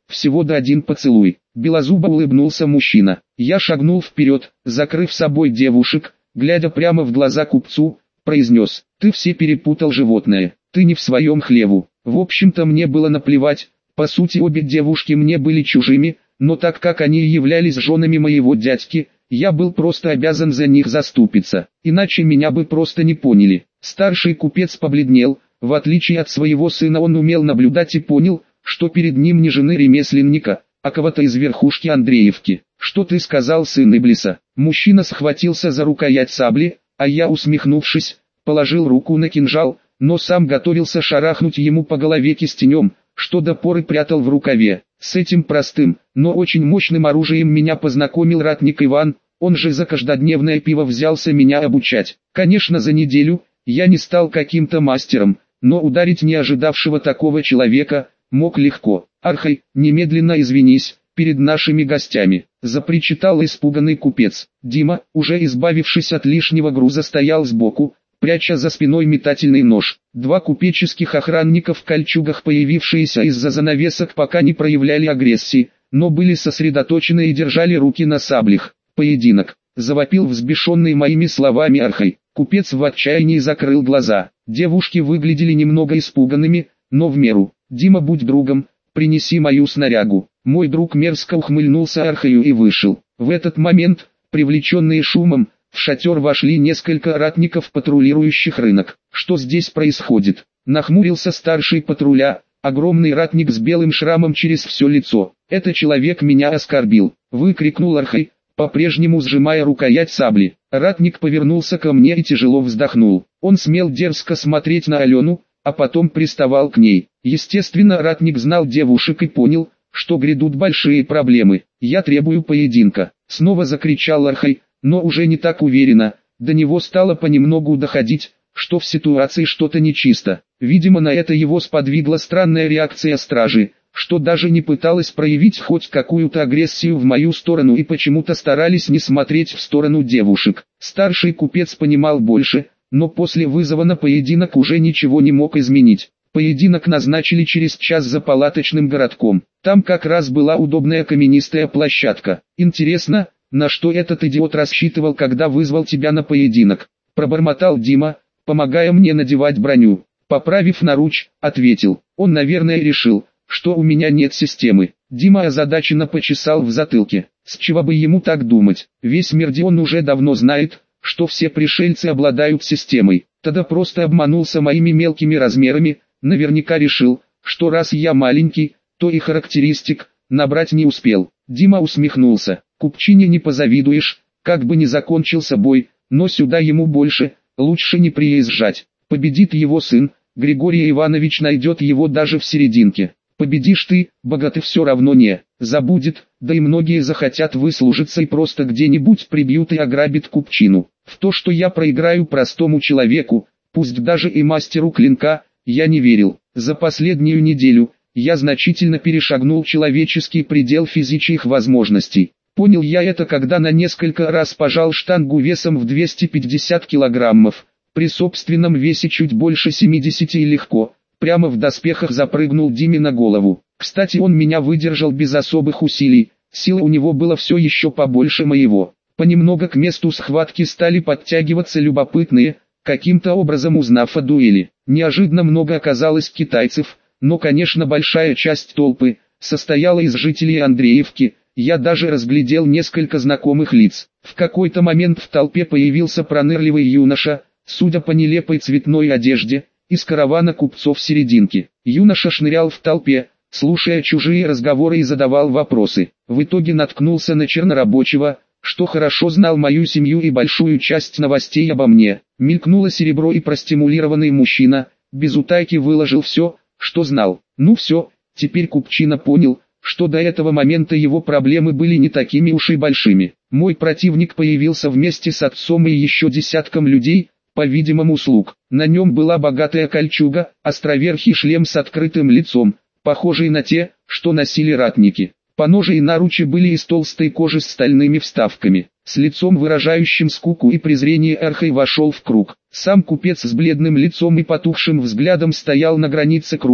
всего до один поцелуй. Белозубо улыбнулся мужчина. Я шагнул вперед, закрыв собой девушек, глядя прямо в глаза купцу, произнес: «Ты все перепутал, животное, ты не в своем хлеву». В общем-то мне было наплевать, по сути обе девушки мне были чужими, но так как они являлись женами моего дядьки, я был просто обязан за них заступиться, иначе меня бы просто не поняли. Старший купец побледнел, в отличие от своего сына он умел наблюдать и понял, что перед ним не жены ремесленника, а кого-то из верхушки Андреевки. «Что ты сказал, сын Иблиса?» Мужчина схватился за рукоять сабли, а я, усмехнувшись, положил руку на кинжал, но сам готовился шарахнуть ему по голове кистенем, что до поры прятал в рукаве. С этим простым, но очень мощным оружием меня познакомил ратник Иван, он же за каждодневное пиво взялся меня обучать. Конечно, за неделю я не стал каким-то мастером, но ударить не ожидавшего такого человека мог легко. «Архай, немедленно извинись перед нашими гостями», — запричитал испуганный купец. Дима, уже избавившись от лишнего груза, стоял сбоку, пряча за спиной метательный нож. Два купеческих охранника в кольчугах, появившиеся из-за занавесок, пока не проявляли агрессии, но были сосредоточены и держали руки на саблях. «Поединок!» — завопил взбешенный моими словами Архай. Купец в отчаянии закрыл глаза. Девушки выглядели немного испуганными, но в меру. «Дима, будь другом, принеси мою снарягу». Мой друг мерзко ухмыльнулся Архаю и вышел. В этот момент, привлеченные шумом, в шатер вошли несколько ратников, патрулирующих рынок. «Что здесь происходит?» — нахмурился старший патруля, огромный ратник с белым шрамом через все лицо. «Этот человек меня оскорбил», — выкрикнул Архай, по-прежнему сжимая рукоять сабли. Ратник повернулся ко мне и тяжело вздохнул. Он смел дерзко смотреть на Алену, а потом приставал к ней. Естественно, ратник знал девушек и понял, что грядут большие проблемы. «Я требую поединка», — снова закричал Архай, но уже не так уверенно. До него стало понемногу доходить, что в ситуации что-то нечисто. Видимо, на это его сподвигла странная реакция стражи, что даже не пыталась проявить хоть какую-то агрессию в мою сторону и почему-то старались не смотреть в сторону девушек. Старший купец понимал больше, но после вызова на поединок уже ничего не мог изменить. Поединок назначили через час за палаточным городком. Там как раз была удобная каменистая площадка. «Интересно, на что этот идиот рассчитывал, когда вызвал тебя на поединок?» — пробормотал Дима, помогая мне надевать броню. Поправив наруч, ответил: «Он, наверное, решил, что у меня нет системы». Дима озадаченно почесал в затылке. С чего бы ему так думать? Весь Мердион уже давно знает, что все пришельцы обладают системой. Тогда просто обманулся моими мелкими размерами, наверняка решил, что раз я маленький, то и характеристик набрать не успел. Дима усмехнулся. Купчине не позавидуешь, как бы ни закончился бой, но сюда ему больше, лучше не приезжать. Победит его сын, Григорий Иванович найдет его даже в серединке. Победишь ты, богатый все равно не забудет, да и многие захотят выслужиться и просто где-нибудь прибьют и ограбят купчину. В то, что я проиграю простому человеку, пусть даже и мастеру клинка, я не верил. За последнюю неделю я значительно перешагнул человеческий предел физических возможностей. Понял я это, когда на несколько раз пожал штангу весом в двести пятьдесят килограммов, при собственном весе чуть больше семидесяти, и легко, прямо в доспехах запрыгнул Диме на голову. Кстати, он меня выдержал без особых усилий, силы у него было все еще побольше моего. Понемногу к месту схватки стали подтягиваться любопытные, каким-то образом узнав о дуэли. Неожиданно много оказалось китайцев, но, конечно, большая часть толпы состояла из жителей Андреевки. Я даже разглядел несколько знакомых лиц. В какой-то момент в толпе появился пронырливый юноша, судя по нелепой цветной одежде, из каравана купцов серединки. Юноша шнырял в толпе, слушая чужие разговоры и задавал вопросы. В итоге наткнулся на чернорабочего, что хорошо знал мою семью и большую часть новостей обо мне. Мелькнуло серебро, и простимулированный мужчина без утайки выложил все, что знал. Ну все, теперь купчина понял, что до этого момента его проблемы были не такими уж и большими. Мой противник появился вместе с отцом и еще десятком людей, по-видимому слуг. На нем была богатая кольчуга, островерхий шлем с открытым лицом, похожий на те, что носили ратники. Поножи и наручи были из толстой кожи с стальными вставками. С лицом, выражающим скуку и презрение, Архай вошел в круг. Сам купец с бледным лицом и потухшим взглядом стоял на границе круга,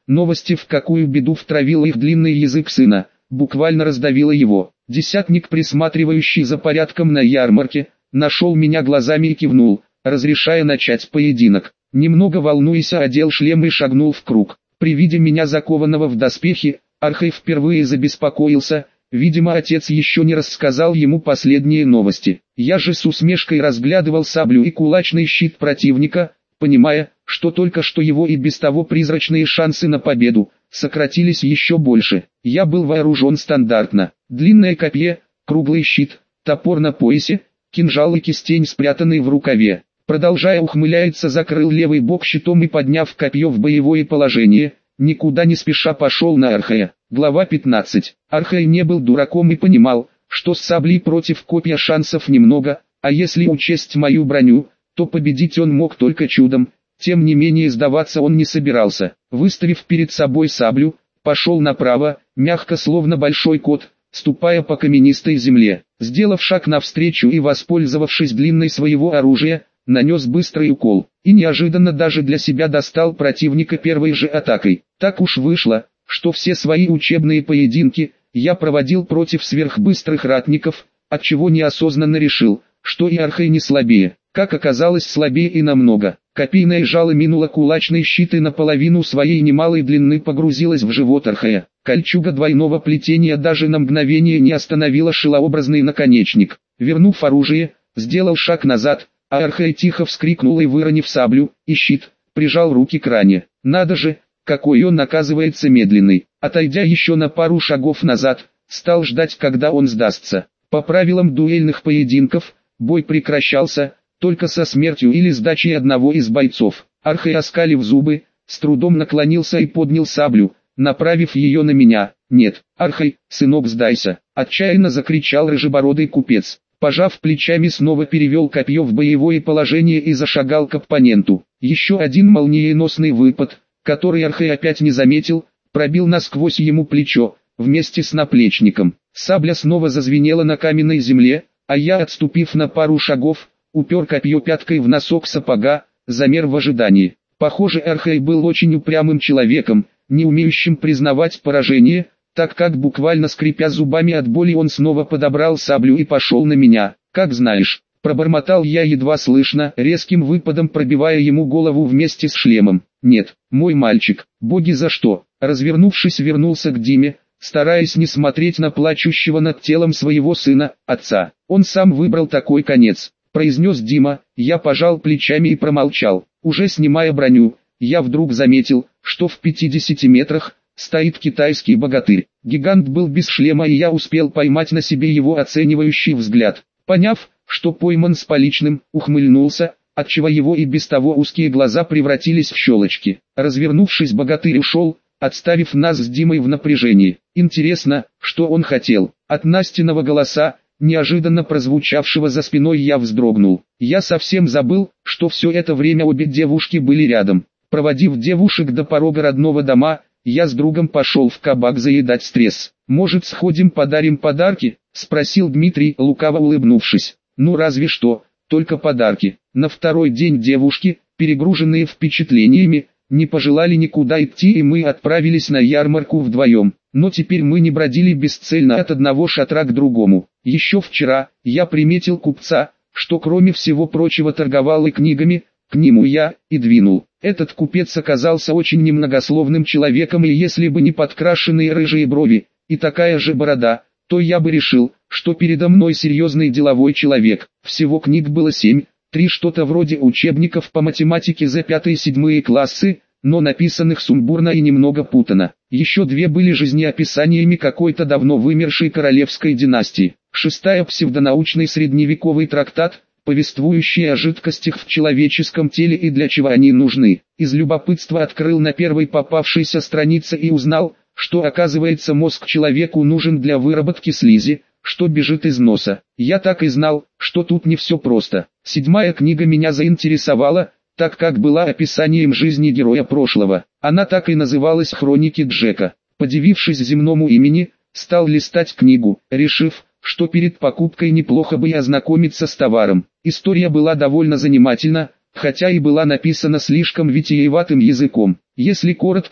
Новости, в какую беду втравил их длинный язык сына, буквально раздавило его. Десятник, присматривающий за порядком на ярмарке, нашел меня глазами и кивнул, разрешая начать поединок. Немного волнуясь, одел шлем и шагнул в круг. При виде меня, закованного в доспехи, Архей впервые забеспокоился. Видимо, отец еще не рассказал ему последние новости. Я же с усмешкой разглядывал саблю и кулачный щит противника, понимая, что только что его и без того призрачные шансы на победу сократились еще больше. Я был вооружен стандартно. Длинное копье, круглый щит, топор на поясе, кинжал и кистень, спрятанный в рукаве. Продолжая ухмыляться, закрыл левый бок щитом и, подняв копье в боевое положение, никуда не спеша пошел на Архея. Глава пятнадцать. Архей не был дураком и понимал, что с саблей против копья шансов немного, а если учесть мою броню, то победить он мог только чудом. Тем не менее, сдаваться он не собирался. Выставив перед собой саблю, пошел направо, мягко, словно большой кот, ступая по каменистой земле. Сделав шаг навстречу и воспользовавшись длиной своего оружия, нанес быстрый укол, и неожиданно даже для себя достал противника первой же атакой. Так уж вышло, что все свои учебные поединки я проводил против сверхбыстрых ратников, отчего неосознанно решил, что и Архей не слабее. Как оказалось, слабее и намного. Копейное жало минуло кулачный щит и наполовину своей немалой длины погрузилось в живот Архея. Кольчуга двойного плетения даже на мгновение не остановила шилообразный наконечник. Вернув оружие, сделал шаг назад, а Архей тихо вскрикнул и, выронив саблю и щит, прижал руки к ране. Надо же, какой он, оказывается, медленный. Отойдя еще на пару шагов назад, стал ждать, когда он сдастся. По правилам дуэльных поединков, бой прекращался только со смертью или сдачей одного из бойцов. Архей, оскалив зубы, с трудом наклонился и поднял саблю, направив ее на меня. «Нет, Архей, сынок, сдайся!» — отчаянно закричал рыжебородый купец. Пожав плечами, снова перевел копье в боевое положение и зашагал к оппоненту. Еще один молниеносный выпад, который Архей опять не заметил, пробил насквозь ему плечо, вместе с наплечником. Сабля снова зазвенела на каменной земле, а я, отступив на пару шагов, упер копье пяткой в носок сапога, замер в ожидании. Похоже, Архей был очень упрямым человеком, не умеющим признавать поражение, так как, буквально скрипя зубами от боли, он снова подобрал саблю и пошел на меня. «Как знаешь», — пробормотал я едва слышно, резким выпадом пробивая ему голову вместе с шлемом. «Нет, мой мальчик, боги, за что?» Развернувшись, вернулся к Диме, стараясь не смотреть на плачущего над телом своего сына, отца. «Он сам выбрал такой конец», — произнес Дима. Я пожал плечами и промолчал. Уже снимая броню, я вдруг заметил, что в пятидесяти метрах стоит китайский богатырь. Гигант был без шлема, и я успел поймать на себе его оценивающий взгляд. Поняв, что пойман с поличным, ухмыльнулся, отчего его и без того узкие глаза превратились в щелочки. Развернувшись, богатырь ушел, отставив нас с Димой в напряжении. Интересно, что он хотел. От Настиного голоса, неожиданно прозвучавшего за спиной, я вздрогнул. Я совсем забыл, что все это время обе девушки были рядом. Проводив девушек до порога родного дома, я с другом пошел в кабак заедать стресс. «Может, сходим, подарим подарки?» — спросил Дмитрий, лукаво улыбнувшись. «Ну разве что, только подарки». На второй день девушки, перегруженные впечатлениями, не пожелали никуда идти, и мы отправились на ярмарку вдвоем. Но теперь мы не бродили бесцельно от одного шатра к другому. Еще вчера я приметил купца, что кроме всего прочего торговал и книгами. К нему я и двинул. Этот купец оказался очень немногословным человеком, и если бы не подкрашенные рыжие брови и такая же борода, то я бы решил, что передо мной серьезный деловой человек. Всего книг было семь, три что-то вроде учебников по математике за пятые-седьмые классы, но написанных сумбурно и немного путано. Еще две были жизнеописаниями какой-то давно вымершей королевской династии. Шестая — псевдонаучный средневековый трактат, повествующий о жидкостях в человеческом теле и для чего они нужны. Из любопытства открыл на первой попавшейся странице и узнал, что оказывается мозг человеку нужен для выработки слизи, что бежит из носа. Я так и знал, что тут не все просто. Седьмая книга меня заинтересовала, так как была описанием жизни героя прошлого. Она так и называлась «Хроники Джека». Подивившись земному имени, стал листать книгу, решив, что перед покупкой неплохо бы и ознакомиться с товаром. История была довольно занимательна, хотя и была написана слишком витиеватым языком. Если коротко,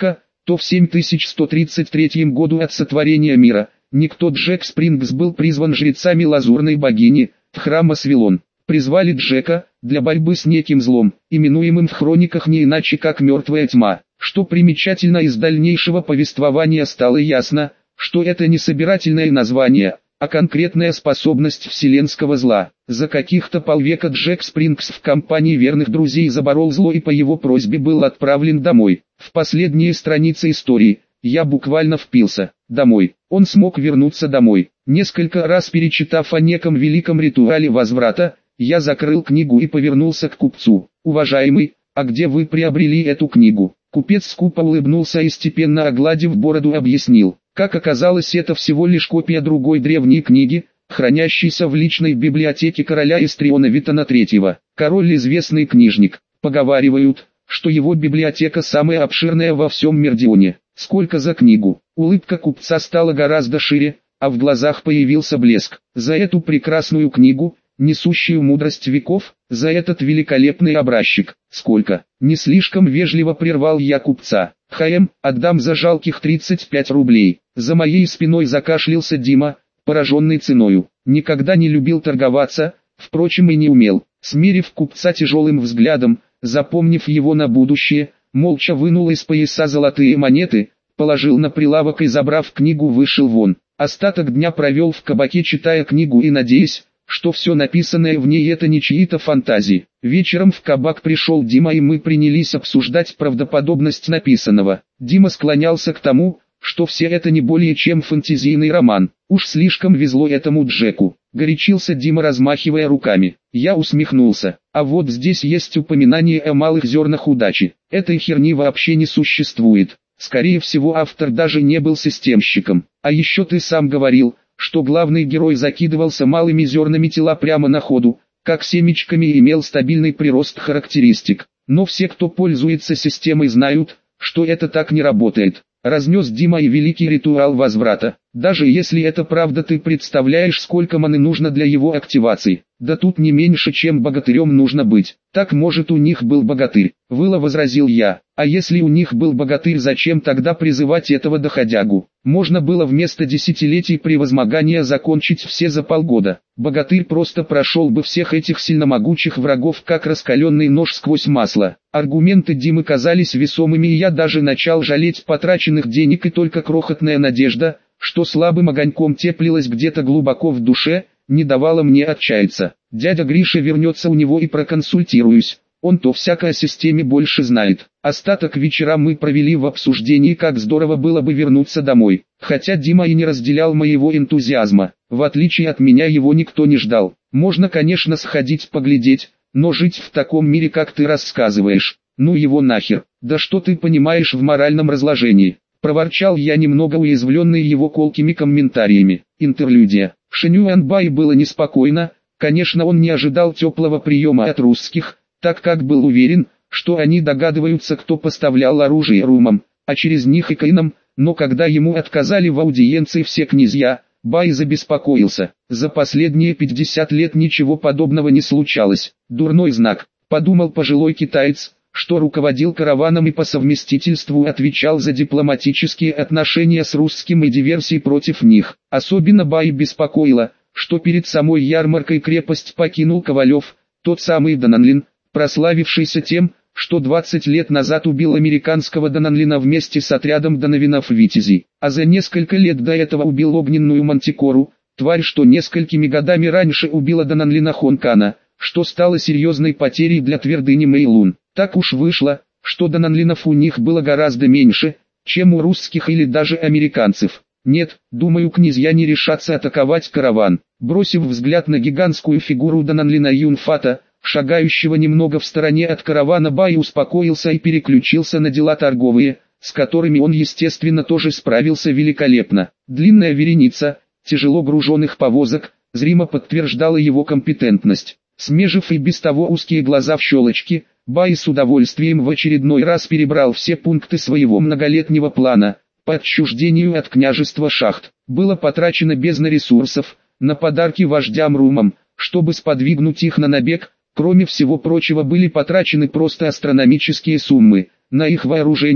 то в семь тысяч сто тридцать третьем году от сотворения мира, никто Джек Спрингс был призван жрецами лазурной богини, в храм Асвилон. Призвали Джека, для борьбы с неким злом, именуемым в хрониках не иначе как «мертвая тьма». Что примечательно, из дальнейшего повествования стало ясно, что это не собирательное название, а конкретная способность вселенского зла. За каких-то полвека Джек Спрингс в компании верных друзей заборол зло и по его просьбе был отправлен домой. В последние страницы истории я буквально впился. Домой. Он смог вернуться домой. Несколько раз перечитав о неком великом ритуале возврата, я закрыл книгу и повернулся к купцу. «Уважаемый, а где вы приобрели эту книгу?» Купец скупо улыбнулся и, степенно огладив бороду, объяснил. Как оказалось, это всего лишь копия другой древней книги, хранящейся в личной библиотеке короля Истриона Витана третьего. Король известный книжник. Поговаривают, что его библиотека самая обширная во всем Мердионе. Сколько за книгу? Улыбка купца стала гораздо шире, а в глазах появился блеск. За эту прекрасную книгу, несущую мудрость веков, за этот великолепный образчик. Сколько? Не слишком вежливо прервал я купца. Хаем, отдам за жалких тридцать пять рублей. За моей спиной закашлялся Дима, пораженный ценою. Никогда не любил торговаться, впрочем и не умел. Смерив купца тяжелым взглядом, запомнив его на будущее, молча вынул из пояса золотые монеты, положил на прилавок и, забрав книгу, вышел вон. Остаток дня провел в кабаке, читая книгу и надеясь, что все написанное в ней это не чьи-то фантазии. Вечером в кабак пришел Дима, и мы принялись обсуждать правдоподобность написанного. Дима склонялся к тому, что все это не более чем фэнтезийный роман. Уж слишком везло этому Джеку. Горячился Дима, размахивая руками. Я усмехнулся. А вот здесь есть упоминание о малых зернах удачи. Этой херни вообще не существует. Скорее всего, автор даже не был системщиком. А еще ты сам говорил, что главный герой закидывался малыми зернами тела прямо на ходу, как семечками, и имел стабильный прирост характеристик. Но все, кто пользуется системой, знают, что это так не работает. Разнес Дима и великий ритуал возврата. Даже если это правда, ты представляешь, сколько маны нужно для его активации. Да тут не меньше, чем богатырем нужно быть. Так может, у них был богатырь? Выло возразил я. А если у них был богатырь, зачем тогда призывать этого доходягу? Можно было вместо десятилетий превозмогания закончить все за полгода. Богатырь просто прошел бы всех этих сильномогучих врагов как раскаленный нож сквозь масло. Аргументы Димы казались весомыми, и я даже начал жалеть потраченных денег, и только крохотная надежда, что слабым огоньком теплилась где-то глубоко в душе, не давала мне отчаяться. Дядя Гриша вернется у него и проконсультируюсь. Он-то всяко о системе больше знает. Остаток вечера мы провели в обсуждении, как здорово было бы вернуться домой. Хотя Дима и не разделял моего энтузиазма. В отличие от меня, его никто не ждал. Можно, конечно, сходить поглядеть, но жить в таком мире, как ты рассказываешь, ну его нахер. Да что ты понимаешь в моральном разложении? Проворчал я, немного уязвленный его колкими комментариями. Интерлюдия. Шиню Анбай было неспокойно. Конечно, он не ожидал теплого приема от русских, так как был уверен, что они догадываются, кто поставлял оружие румам, а через них и каинам, но когда ему отказали в аудиенции все князья, Бай забеспокоился. За последние пятьдесят лет ничего подобного не случалось. Дурной знак, подумал пожилой китаец, что руководил караваном и по совместительству отвечал за дипломатические отношения с русским и диверсии против них. Особенно Бай беспокоило, что перед самой ярмаркой крепость покинул Ковалев, тот самый Дананлин, прославившийся тем, что двадцать лет назад убил американского Дананлина вместе с отрядом дановинов-витязей, а за несколько лет до этого убил огненную мантикору, тварь, что несколькими годами раньше убила Дананлина Хонкана, что стало серьезной потерей для твердыни Мэйлун. Так уж вышло, что Дананлинов у них было гораздо меньше, чем у русских или даже американцев. Нет, думаю, князья не решатся атаковать караван. Бросив взгляд на гигантскую фигуру Дананлина Юнфата, шагающего немного в стороне от каравана, Бай успокоился и переключился на дела торговые, с которыми он, естественно, тоже справился великолепно. Длинная вереница тяжело груженных повозок зримо подтверждала его компетентность. Смежив и без того узкие глаза в щелочки, Бай с удовольствием в очередной раз перебрал все пункты своего многолетнего плана по отчуждению от княжества Шахт. Было потрачено бездна ресурсов на подарки вождям румам, чтобы сподвигнуть их на набег. Кроме всего прочего, были потрачены просто астрономические суммы на их вооружение,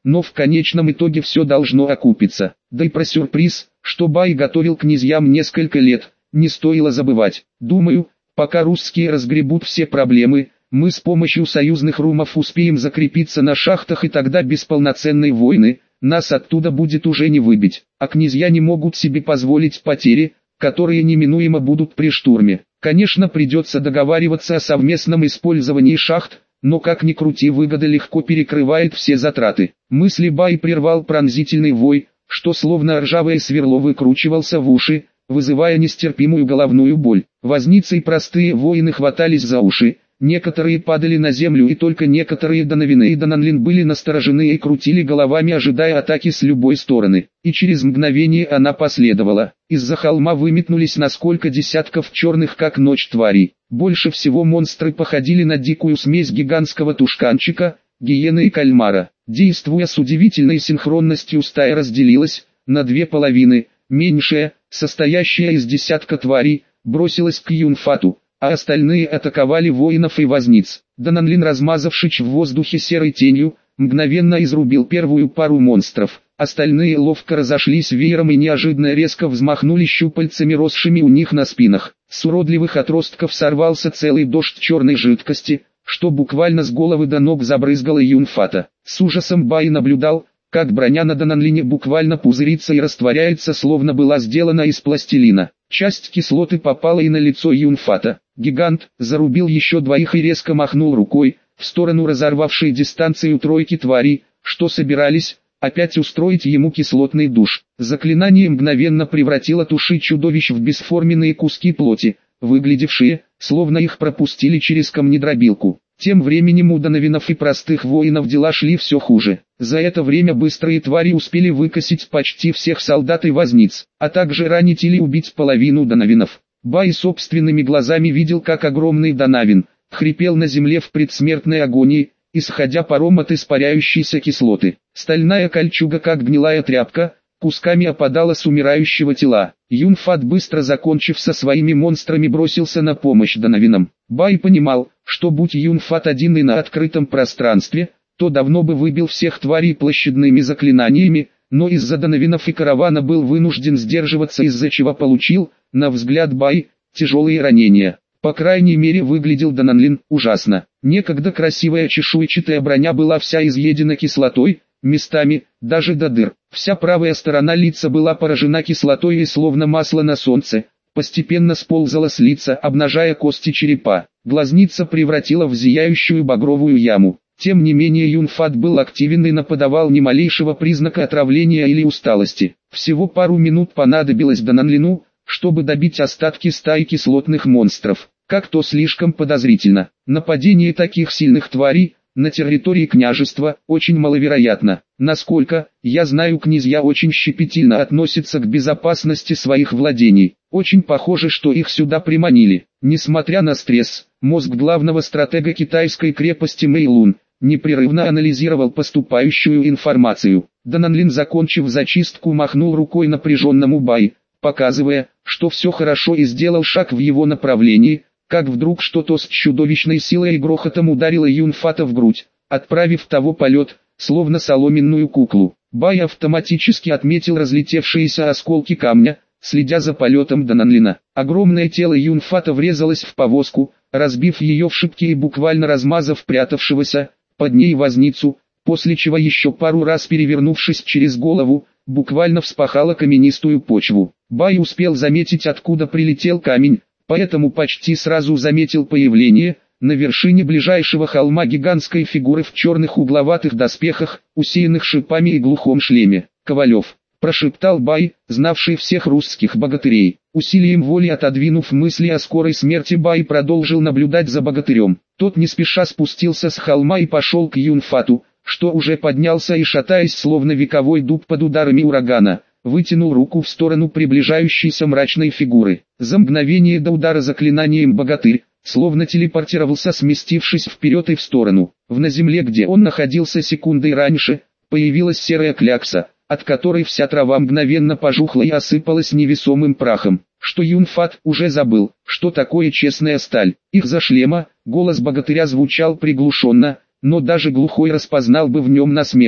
но в конечном итоге все должно окупиться. Да и про сюрприз, что Бай готовил князьям несколько лет, не стоило забывать. Думаю, пока русские разгребут все проблемы, мы с помощью союзных румов успеем закрепиться на шахтах, и тогда без полноценной войны нас оттуда будет уже не выбить. А князья не могут себе позволить потери, которые неминуемо будут при штурме. Конечно, придется договариваться о совместном использовании шахт, но как ни крути, выгода легко перекрывает все затраты. Мысли Бай прервал пронзительный вой, что словно ржавое сверло выкручивался в уши, вызывая нестерпимую головную боль. Возницы и простые воины хватались за уши, некоторые падали на землю, и только некоторые Доновины и Донанлин были насторожены и крутили головами, ожидая атаки с любой стороны. И через мгновение она последовала. Из-за холма выметнулись насколько десятков черных как ночь тварей. Больше всего монстры походили на дикую смесь гигантского тушканчика, гиены и кальмара. Действуя с удивительной синхронностью, стая разделилась на две половины. Меньшая, состоящая из десятка тварей, бросилась к Юнфату, а остальные атаковали воинов и возниц. Донанлин, размазавшись в воздухе серой тенью, мгновенно изрубил первую пару монстров. Остальные ловко разошлись веером и неожиданно резко взмахнули щупальцами, росшими у них на спинах. С уродливых отростков сорвался целый дождь черной жидкости, что буквально с головы до ног забрызгало Юнфата. С ужасом Бай наблюдал, как броня на Донанлине буквально пузырится и растворяется, словно была сделана из пластилина. Часть кислоты попала и на лицо Юнфата. Гигант зарубил еще двоих и резко махнул рукой в сторону разорвавшей дистанцию тройки тварей, что собирались опять устроить ему кислотный душ. Заклинание мгновенно превратило туши чудовищ в бесформенные куски плоти, выглядевшие, словно их пропустили через камнедробилку. Тем временем у Доновинов и простых воинов дела шли все хуже. За это время быстрые твари успели выкосить почти всех солдат и возниц, а также ранить или убить половину Доновинов. Бай собственными глазами видел, как огромный Доновин хрипел на земле в предсмертной агонии, исходя паром от испаряющейся кислоты. Стальная кольчуга, как гнилая тряпка, кусками опадала с умирающего тела. Юнфат, быстро закончив со своими монстрами, бросился на помощь Доновинам. Бай понимал, что будь Юнфат один и на открытом пространстве, то давно бы выбил всех тварей площадными заклинаниями, но из-за Доновинов и каравана был вынужден сдерживаться, из-за чего получил, на взгляд Бай, тяжелые ранения. По крайней мере, выглядел Донанлин ужасно. Некогда красивая чешуйчатая броня была вся изъедена кислотой, местами, даже до дыр. Вся правая сторона лица была поражена кислотой и словно масло на солнце, постепенно сползала с лица, обнажая кости черепа. Глазница превратила в зияющую багровую яму. Тем не менее, Юнфат был активен и не подавал ни малейшего признака отравления или усталости. Всего пару минут понадобилось Донанлину, чтобы добить остатки стаи кислотных монстров. Как то слишком подозрительно. Нападение таких сильных тварей на территории княжества очень маловероятно. Насколько я знаю, князья очень щепетильно относятся к безопасности своих владений. Очень похоже, что их сюда приманили. Несмотря на стресс, мозг главного стратега китайской крепости Мэйлун непрерывно анализировал поступающую информацию. Донанлин, закончив зачистку, махнул рукой напряженному Бай, показывая, что все хорошо, и сделал шаг в его направлении, как вдруг что-то с чудовищной силой и грохотом ударило Юнфата в грудь, отправив того полет, словно соломенную куклу. Бай автоматически отметил разлетевшиеся осколки камня, следя за полетом Донанлина. Огромное тело Юнфата врезалось в повозку, разбив ее в шибки и буквально размазав прятавшегося под ней возницу, после чего еще пару раз перевернувшись через голову, буквально вспахало каменистую почву. Бай успел заметить, откуда прилетел камень, поэтому почти сразу заметил появление на вершине ближайшего холма гигантской фигуры в черных угловатых доспехах, усеянных шипами и глухом шлеме. «Ковалев», — прошептал Бай, знавший всех русских богатырей. Усилием воли отодвинув мысли о скорой смерти, Бай продолжил наблюдать за богатырем. Тот не спеша спустился с холма и пошел к Юнфату, что уже поднялся и, шатаясь словно вековой дуб под ударами урагана, вытянул руку в сторону приближающейся мрачной фигуры. За мгновение до удара заклинанием богатырь, словно телепортировался, сместившись вперед и в сторону. В земле, где он находился секундой раньше, появилась серая клякса, от которой вся трава мгновенно пожухла и осыпалась невесомым прахом. Что Юнфат уже забыл, что такое честная сталь. Из-за шлема голос богатыря звучал приглушенно, но даже глухой распознал бы в нем насмешку.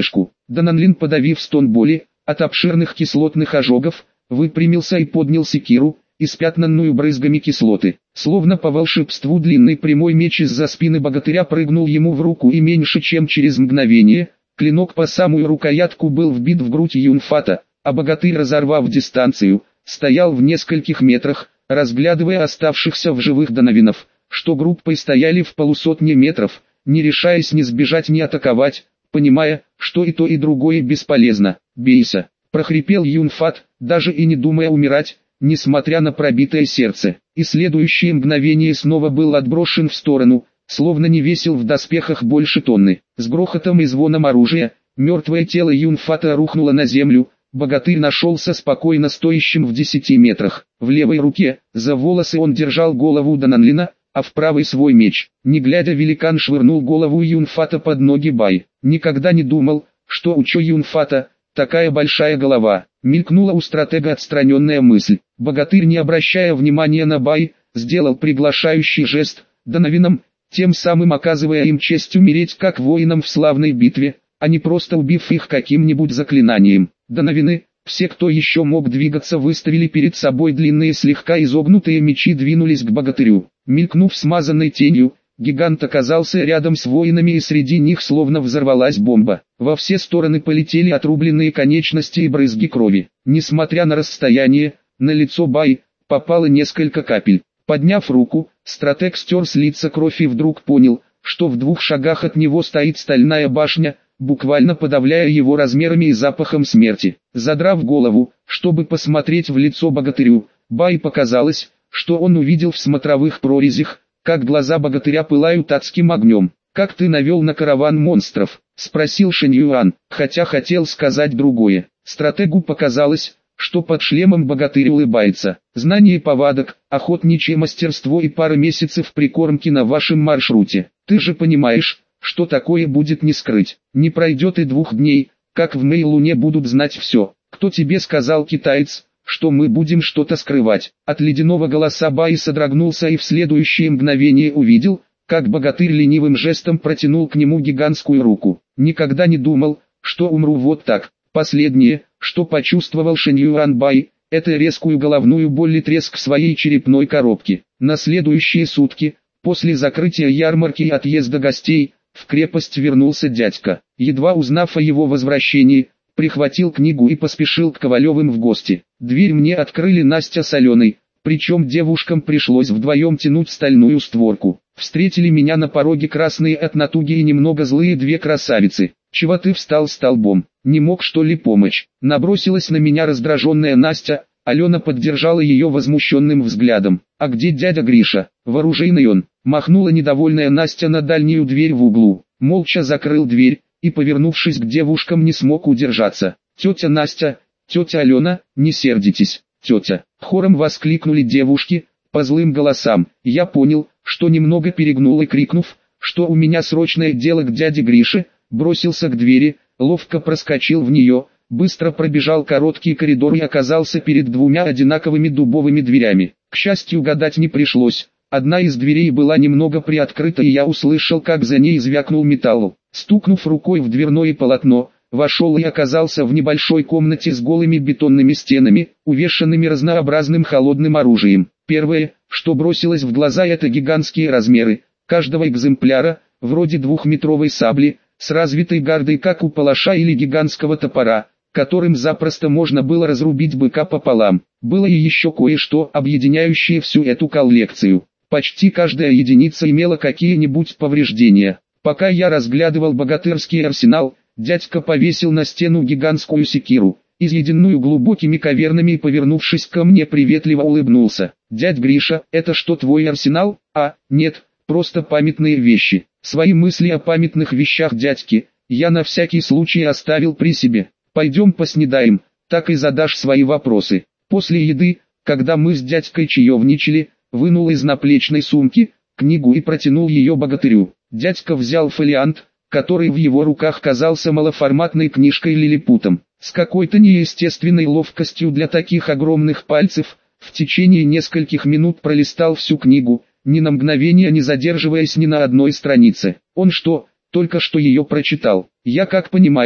Дананлин, подавив стон боли от обширных кислотных ожогов, выпрямился и поднял секиру, испятнанную брызгами кислоты. Словно по волшебству длинный прямой меч из-за спины богатыря прыгнул ему в руку, и меньше чем через мгновение, клинок по самую рукоятку был вбит в грудь Юнфата, а богатырь, разорвав дистанцию, стоял в нескольких метрах, разглядывая оставшихся в живых доновинов, что группой стояли в полусотне метров, не решаясь ни сбежать, ни атаковать, понимая, что и то и другое бесполезно. «Бейся!» – прохрипел Юнфат, даже и не думая умирать, несмотря на пробитое сердце. И следующее мгновение снова был отброшен в сторону, словно не весил в доспехах больше тонны. С грохотом и звоном оружия, мертвое тело Юнфата рухнуло на землю. Богатырь нашелся спокойно стоящим в десяти метрах. В левой руке, за волосы, он держал голову Дананлина, а в правой свой меч. Не глядя, великан швырнул голову Юнфата под ноги Бай. Никогда не думал, что у Чо Юнфата такая большая голова. Мелькнула у стратега отстраненная мысль. Богатырь, не обращая внимания на Бай, сделал приглашающий жест доновинам, тем самым оказывая им честь умереть как воинам в славной битве, а не просто убив их каким-нибудь заклинанием. Доновины, все, кто еще мог двигаться, выставили перед собой длинные слегка изогнутые мечи, двинулись к богатырю. Мелькнув смазанной тенью, гигант оказался рядом с воинами, и среди них словно взорвалась бомба. Во все стороны полетели отрубленные конечности и брызги крови. Несмотря на расстояние, на лицо Бай попало несколько капель. Подняв руку, стратег стер с лица кровь и вдруг понял, что в двух шагах от него стоит стальная башня, буквально подавляя его размерами и запахом смерти. Задрав голову, чтобы посмотреть в лицо богатырю, Бай показалось, что он увидел в смотровых прорезях, как глаза богатыря пылают адским огнем. «Как ты навел на караван монстров?» – спросил Шэньюань, хотя хотел сказать другое. Стратегу показалось, что под шлемом богатырь улыбается. «Знание повадок, охотничье мастерство и пара месяцев прикормки на вашем маршруте. Ты же понимаешь, что такое будет не скрыть. Не пройдет и двух дней, как в Мэйлуне будут знать все. Кто тебе сказал, китаец, что мы будем что-то скрывать?» От ледяного голоса Бай содрогнулся и в следующее мгновение увидел, как богатырь ленивым жестом протянул к нему гигантскую руку. «Никогда не думал, что умру вот так». Последнее, что почувствовал Шэньюань Бай, это резкую головную боль и треск в своей черепной коробке. На следующие сутки, после закрытия ярмарки и отъезда гостей, в крепость вернулся дядька. Едва узнав о его возвращении, прихватил книгу и поспешил к Ковалевым в гости. Дверь мне открыли Настя с Аленой, причем девушкам пришлось вдвоем тянуть стальную створку. Встретили меня на пороге красные от натуги и немного злые две красавицы. «Чего ты встал столбом? Не мог что ли помочь?» Набросилась на меня раздраженная Настя. Алена поддержала ее возмущенным взглядом. «А где дядя Гриша? Вооруженный он?» Махнула недовольная Настя на дальнюю дверь в углу. Молча закрыл дверь и, повернувшись к девушкам, не смог удержаться. «Тетя Настя, тетя Алена, не сердитесь, тетя!» Хором воскликнули девушки, по злым голосам. Я понял, что немного перегнул и, крикнув, что у меня срочное дело к дяде Грише, бросился к двери, ловко проскочил в нее, быстро пробежал короткий коридор и оказался перед двумя одинаковыми дубовыми дверями. К счастью, гадать не пришлось. Одна из дверей была немного приоткрыта, и я услышал, как за ней звякнул металл. Стукнув рукой в дверное полотно, вошел и оказался в небольшой комнате с голыми бетонными стенами, увешанными разнообразным холодным оружием. Первое, что бросилось в глаза, это гигантские размеры каждого экземпляра, вроде двухметровой сабли, с развитой гардой, как у палаша, или гигантского топора, которым запросто можно было разрубить быка пополам. Было и еще кое-что, объединяющее всю эту коллекцию. Почти каждая единица имела какие-нибудь повреждения. Пока я разглядывал богатырский арсенал, дядька повесил на стену гигантскую секиру, изъеденную глубокими кавернами, и, повернувшись ко мне, приветливо улыбнулся. «Дядь Гриша, это что, твой арсенал?» «А, нет, просто памятные вещи». Свои мысли о памятных вещах дядьки я на всякий случай оставил при себе. «Пойдем поснедаем, так и задашь свои вопросы». После еды, когда мы с дядькой чаевничали, вынул из наплечной сумки книгу и протянул ее богатырю. Дядька взял фолиант, который в его руках казался малоформатной книжкой лилипутом. С какой-то неестественной ловкостью для таких огромных пальцев, в течение нескольких минут пролистал всю книгу, ни на мгновение не задерживаясь ни на одной странице. «Он что, только что ее прочитал?» «Я как понимаю,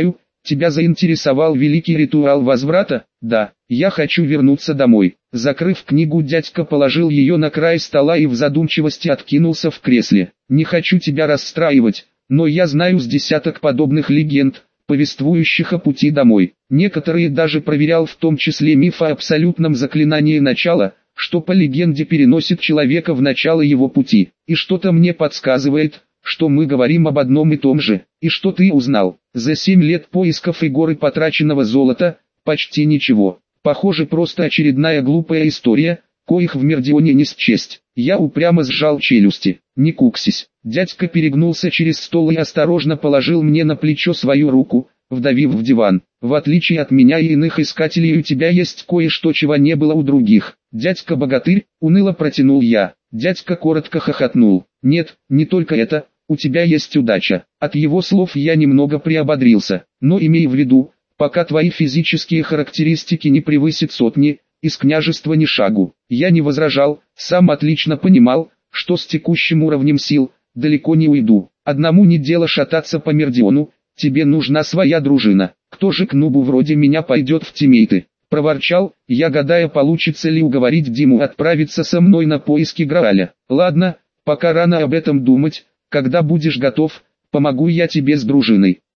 Тебя заинтересовал великий ритуал возврата? Да, я хочу вернуться домой. Закрыв книгу, дядька положил ее на край стола и в задумчивости откинулся в кресле. Не хочу тебя расстраивать, но я знаю с десяток подобных легенд, повествующих о пути домой. Некоторые даже проверял, в том числе миф о абсолютном заклинании начала, что по легенде переносит человека в начало его пути. И что-то мне подсказывает, что мы говорим об одном и том же. И что ты узнал? За семь лет поисков и горы потраченного золота, почти ничего. Похоже, просто очередная глупая история, коих в Мердионе не счесть. Я упрямо сжал челюсти. Не куксись. Дядька перегнулся через стол и осторожно положил мне на плечо свою руку, вдавив в диван. В отличие от меня и иных искателей, у тебя есть кое-что, чего не было у других. Дядька-богатырь, уныло протянул я. Дядька коротко хохотнул. Нет, не только это, у тебя есть удача. От его слов я немного приободрился. Но имей в виду, пока твои физические характеристики не превысят сотни, из княжества ни шагу. Я не возражал, сам отлично понимал, что с текущим уровнем сил далеко не уйду. Одному не дело шататься по Мердиону, тебе нужна своя дружина. Кто же к нубу вроде меня пойдет в тиммейты? Проворчал, я гадая, получится ли уговорить Диму отправиться со мной на поиски Грааля. Ладно, пока рано об этом думать, когда будешь готов, помогу я тебе с дружиной.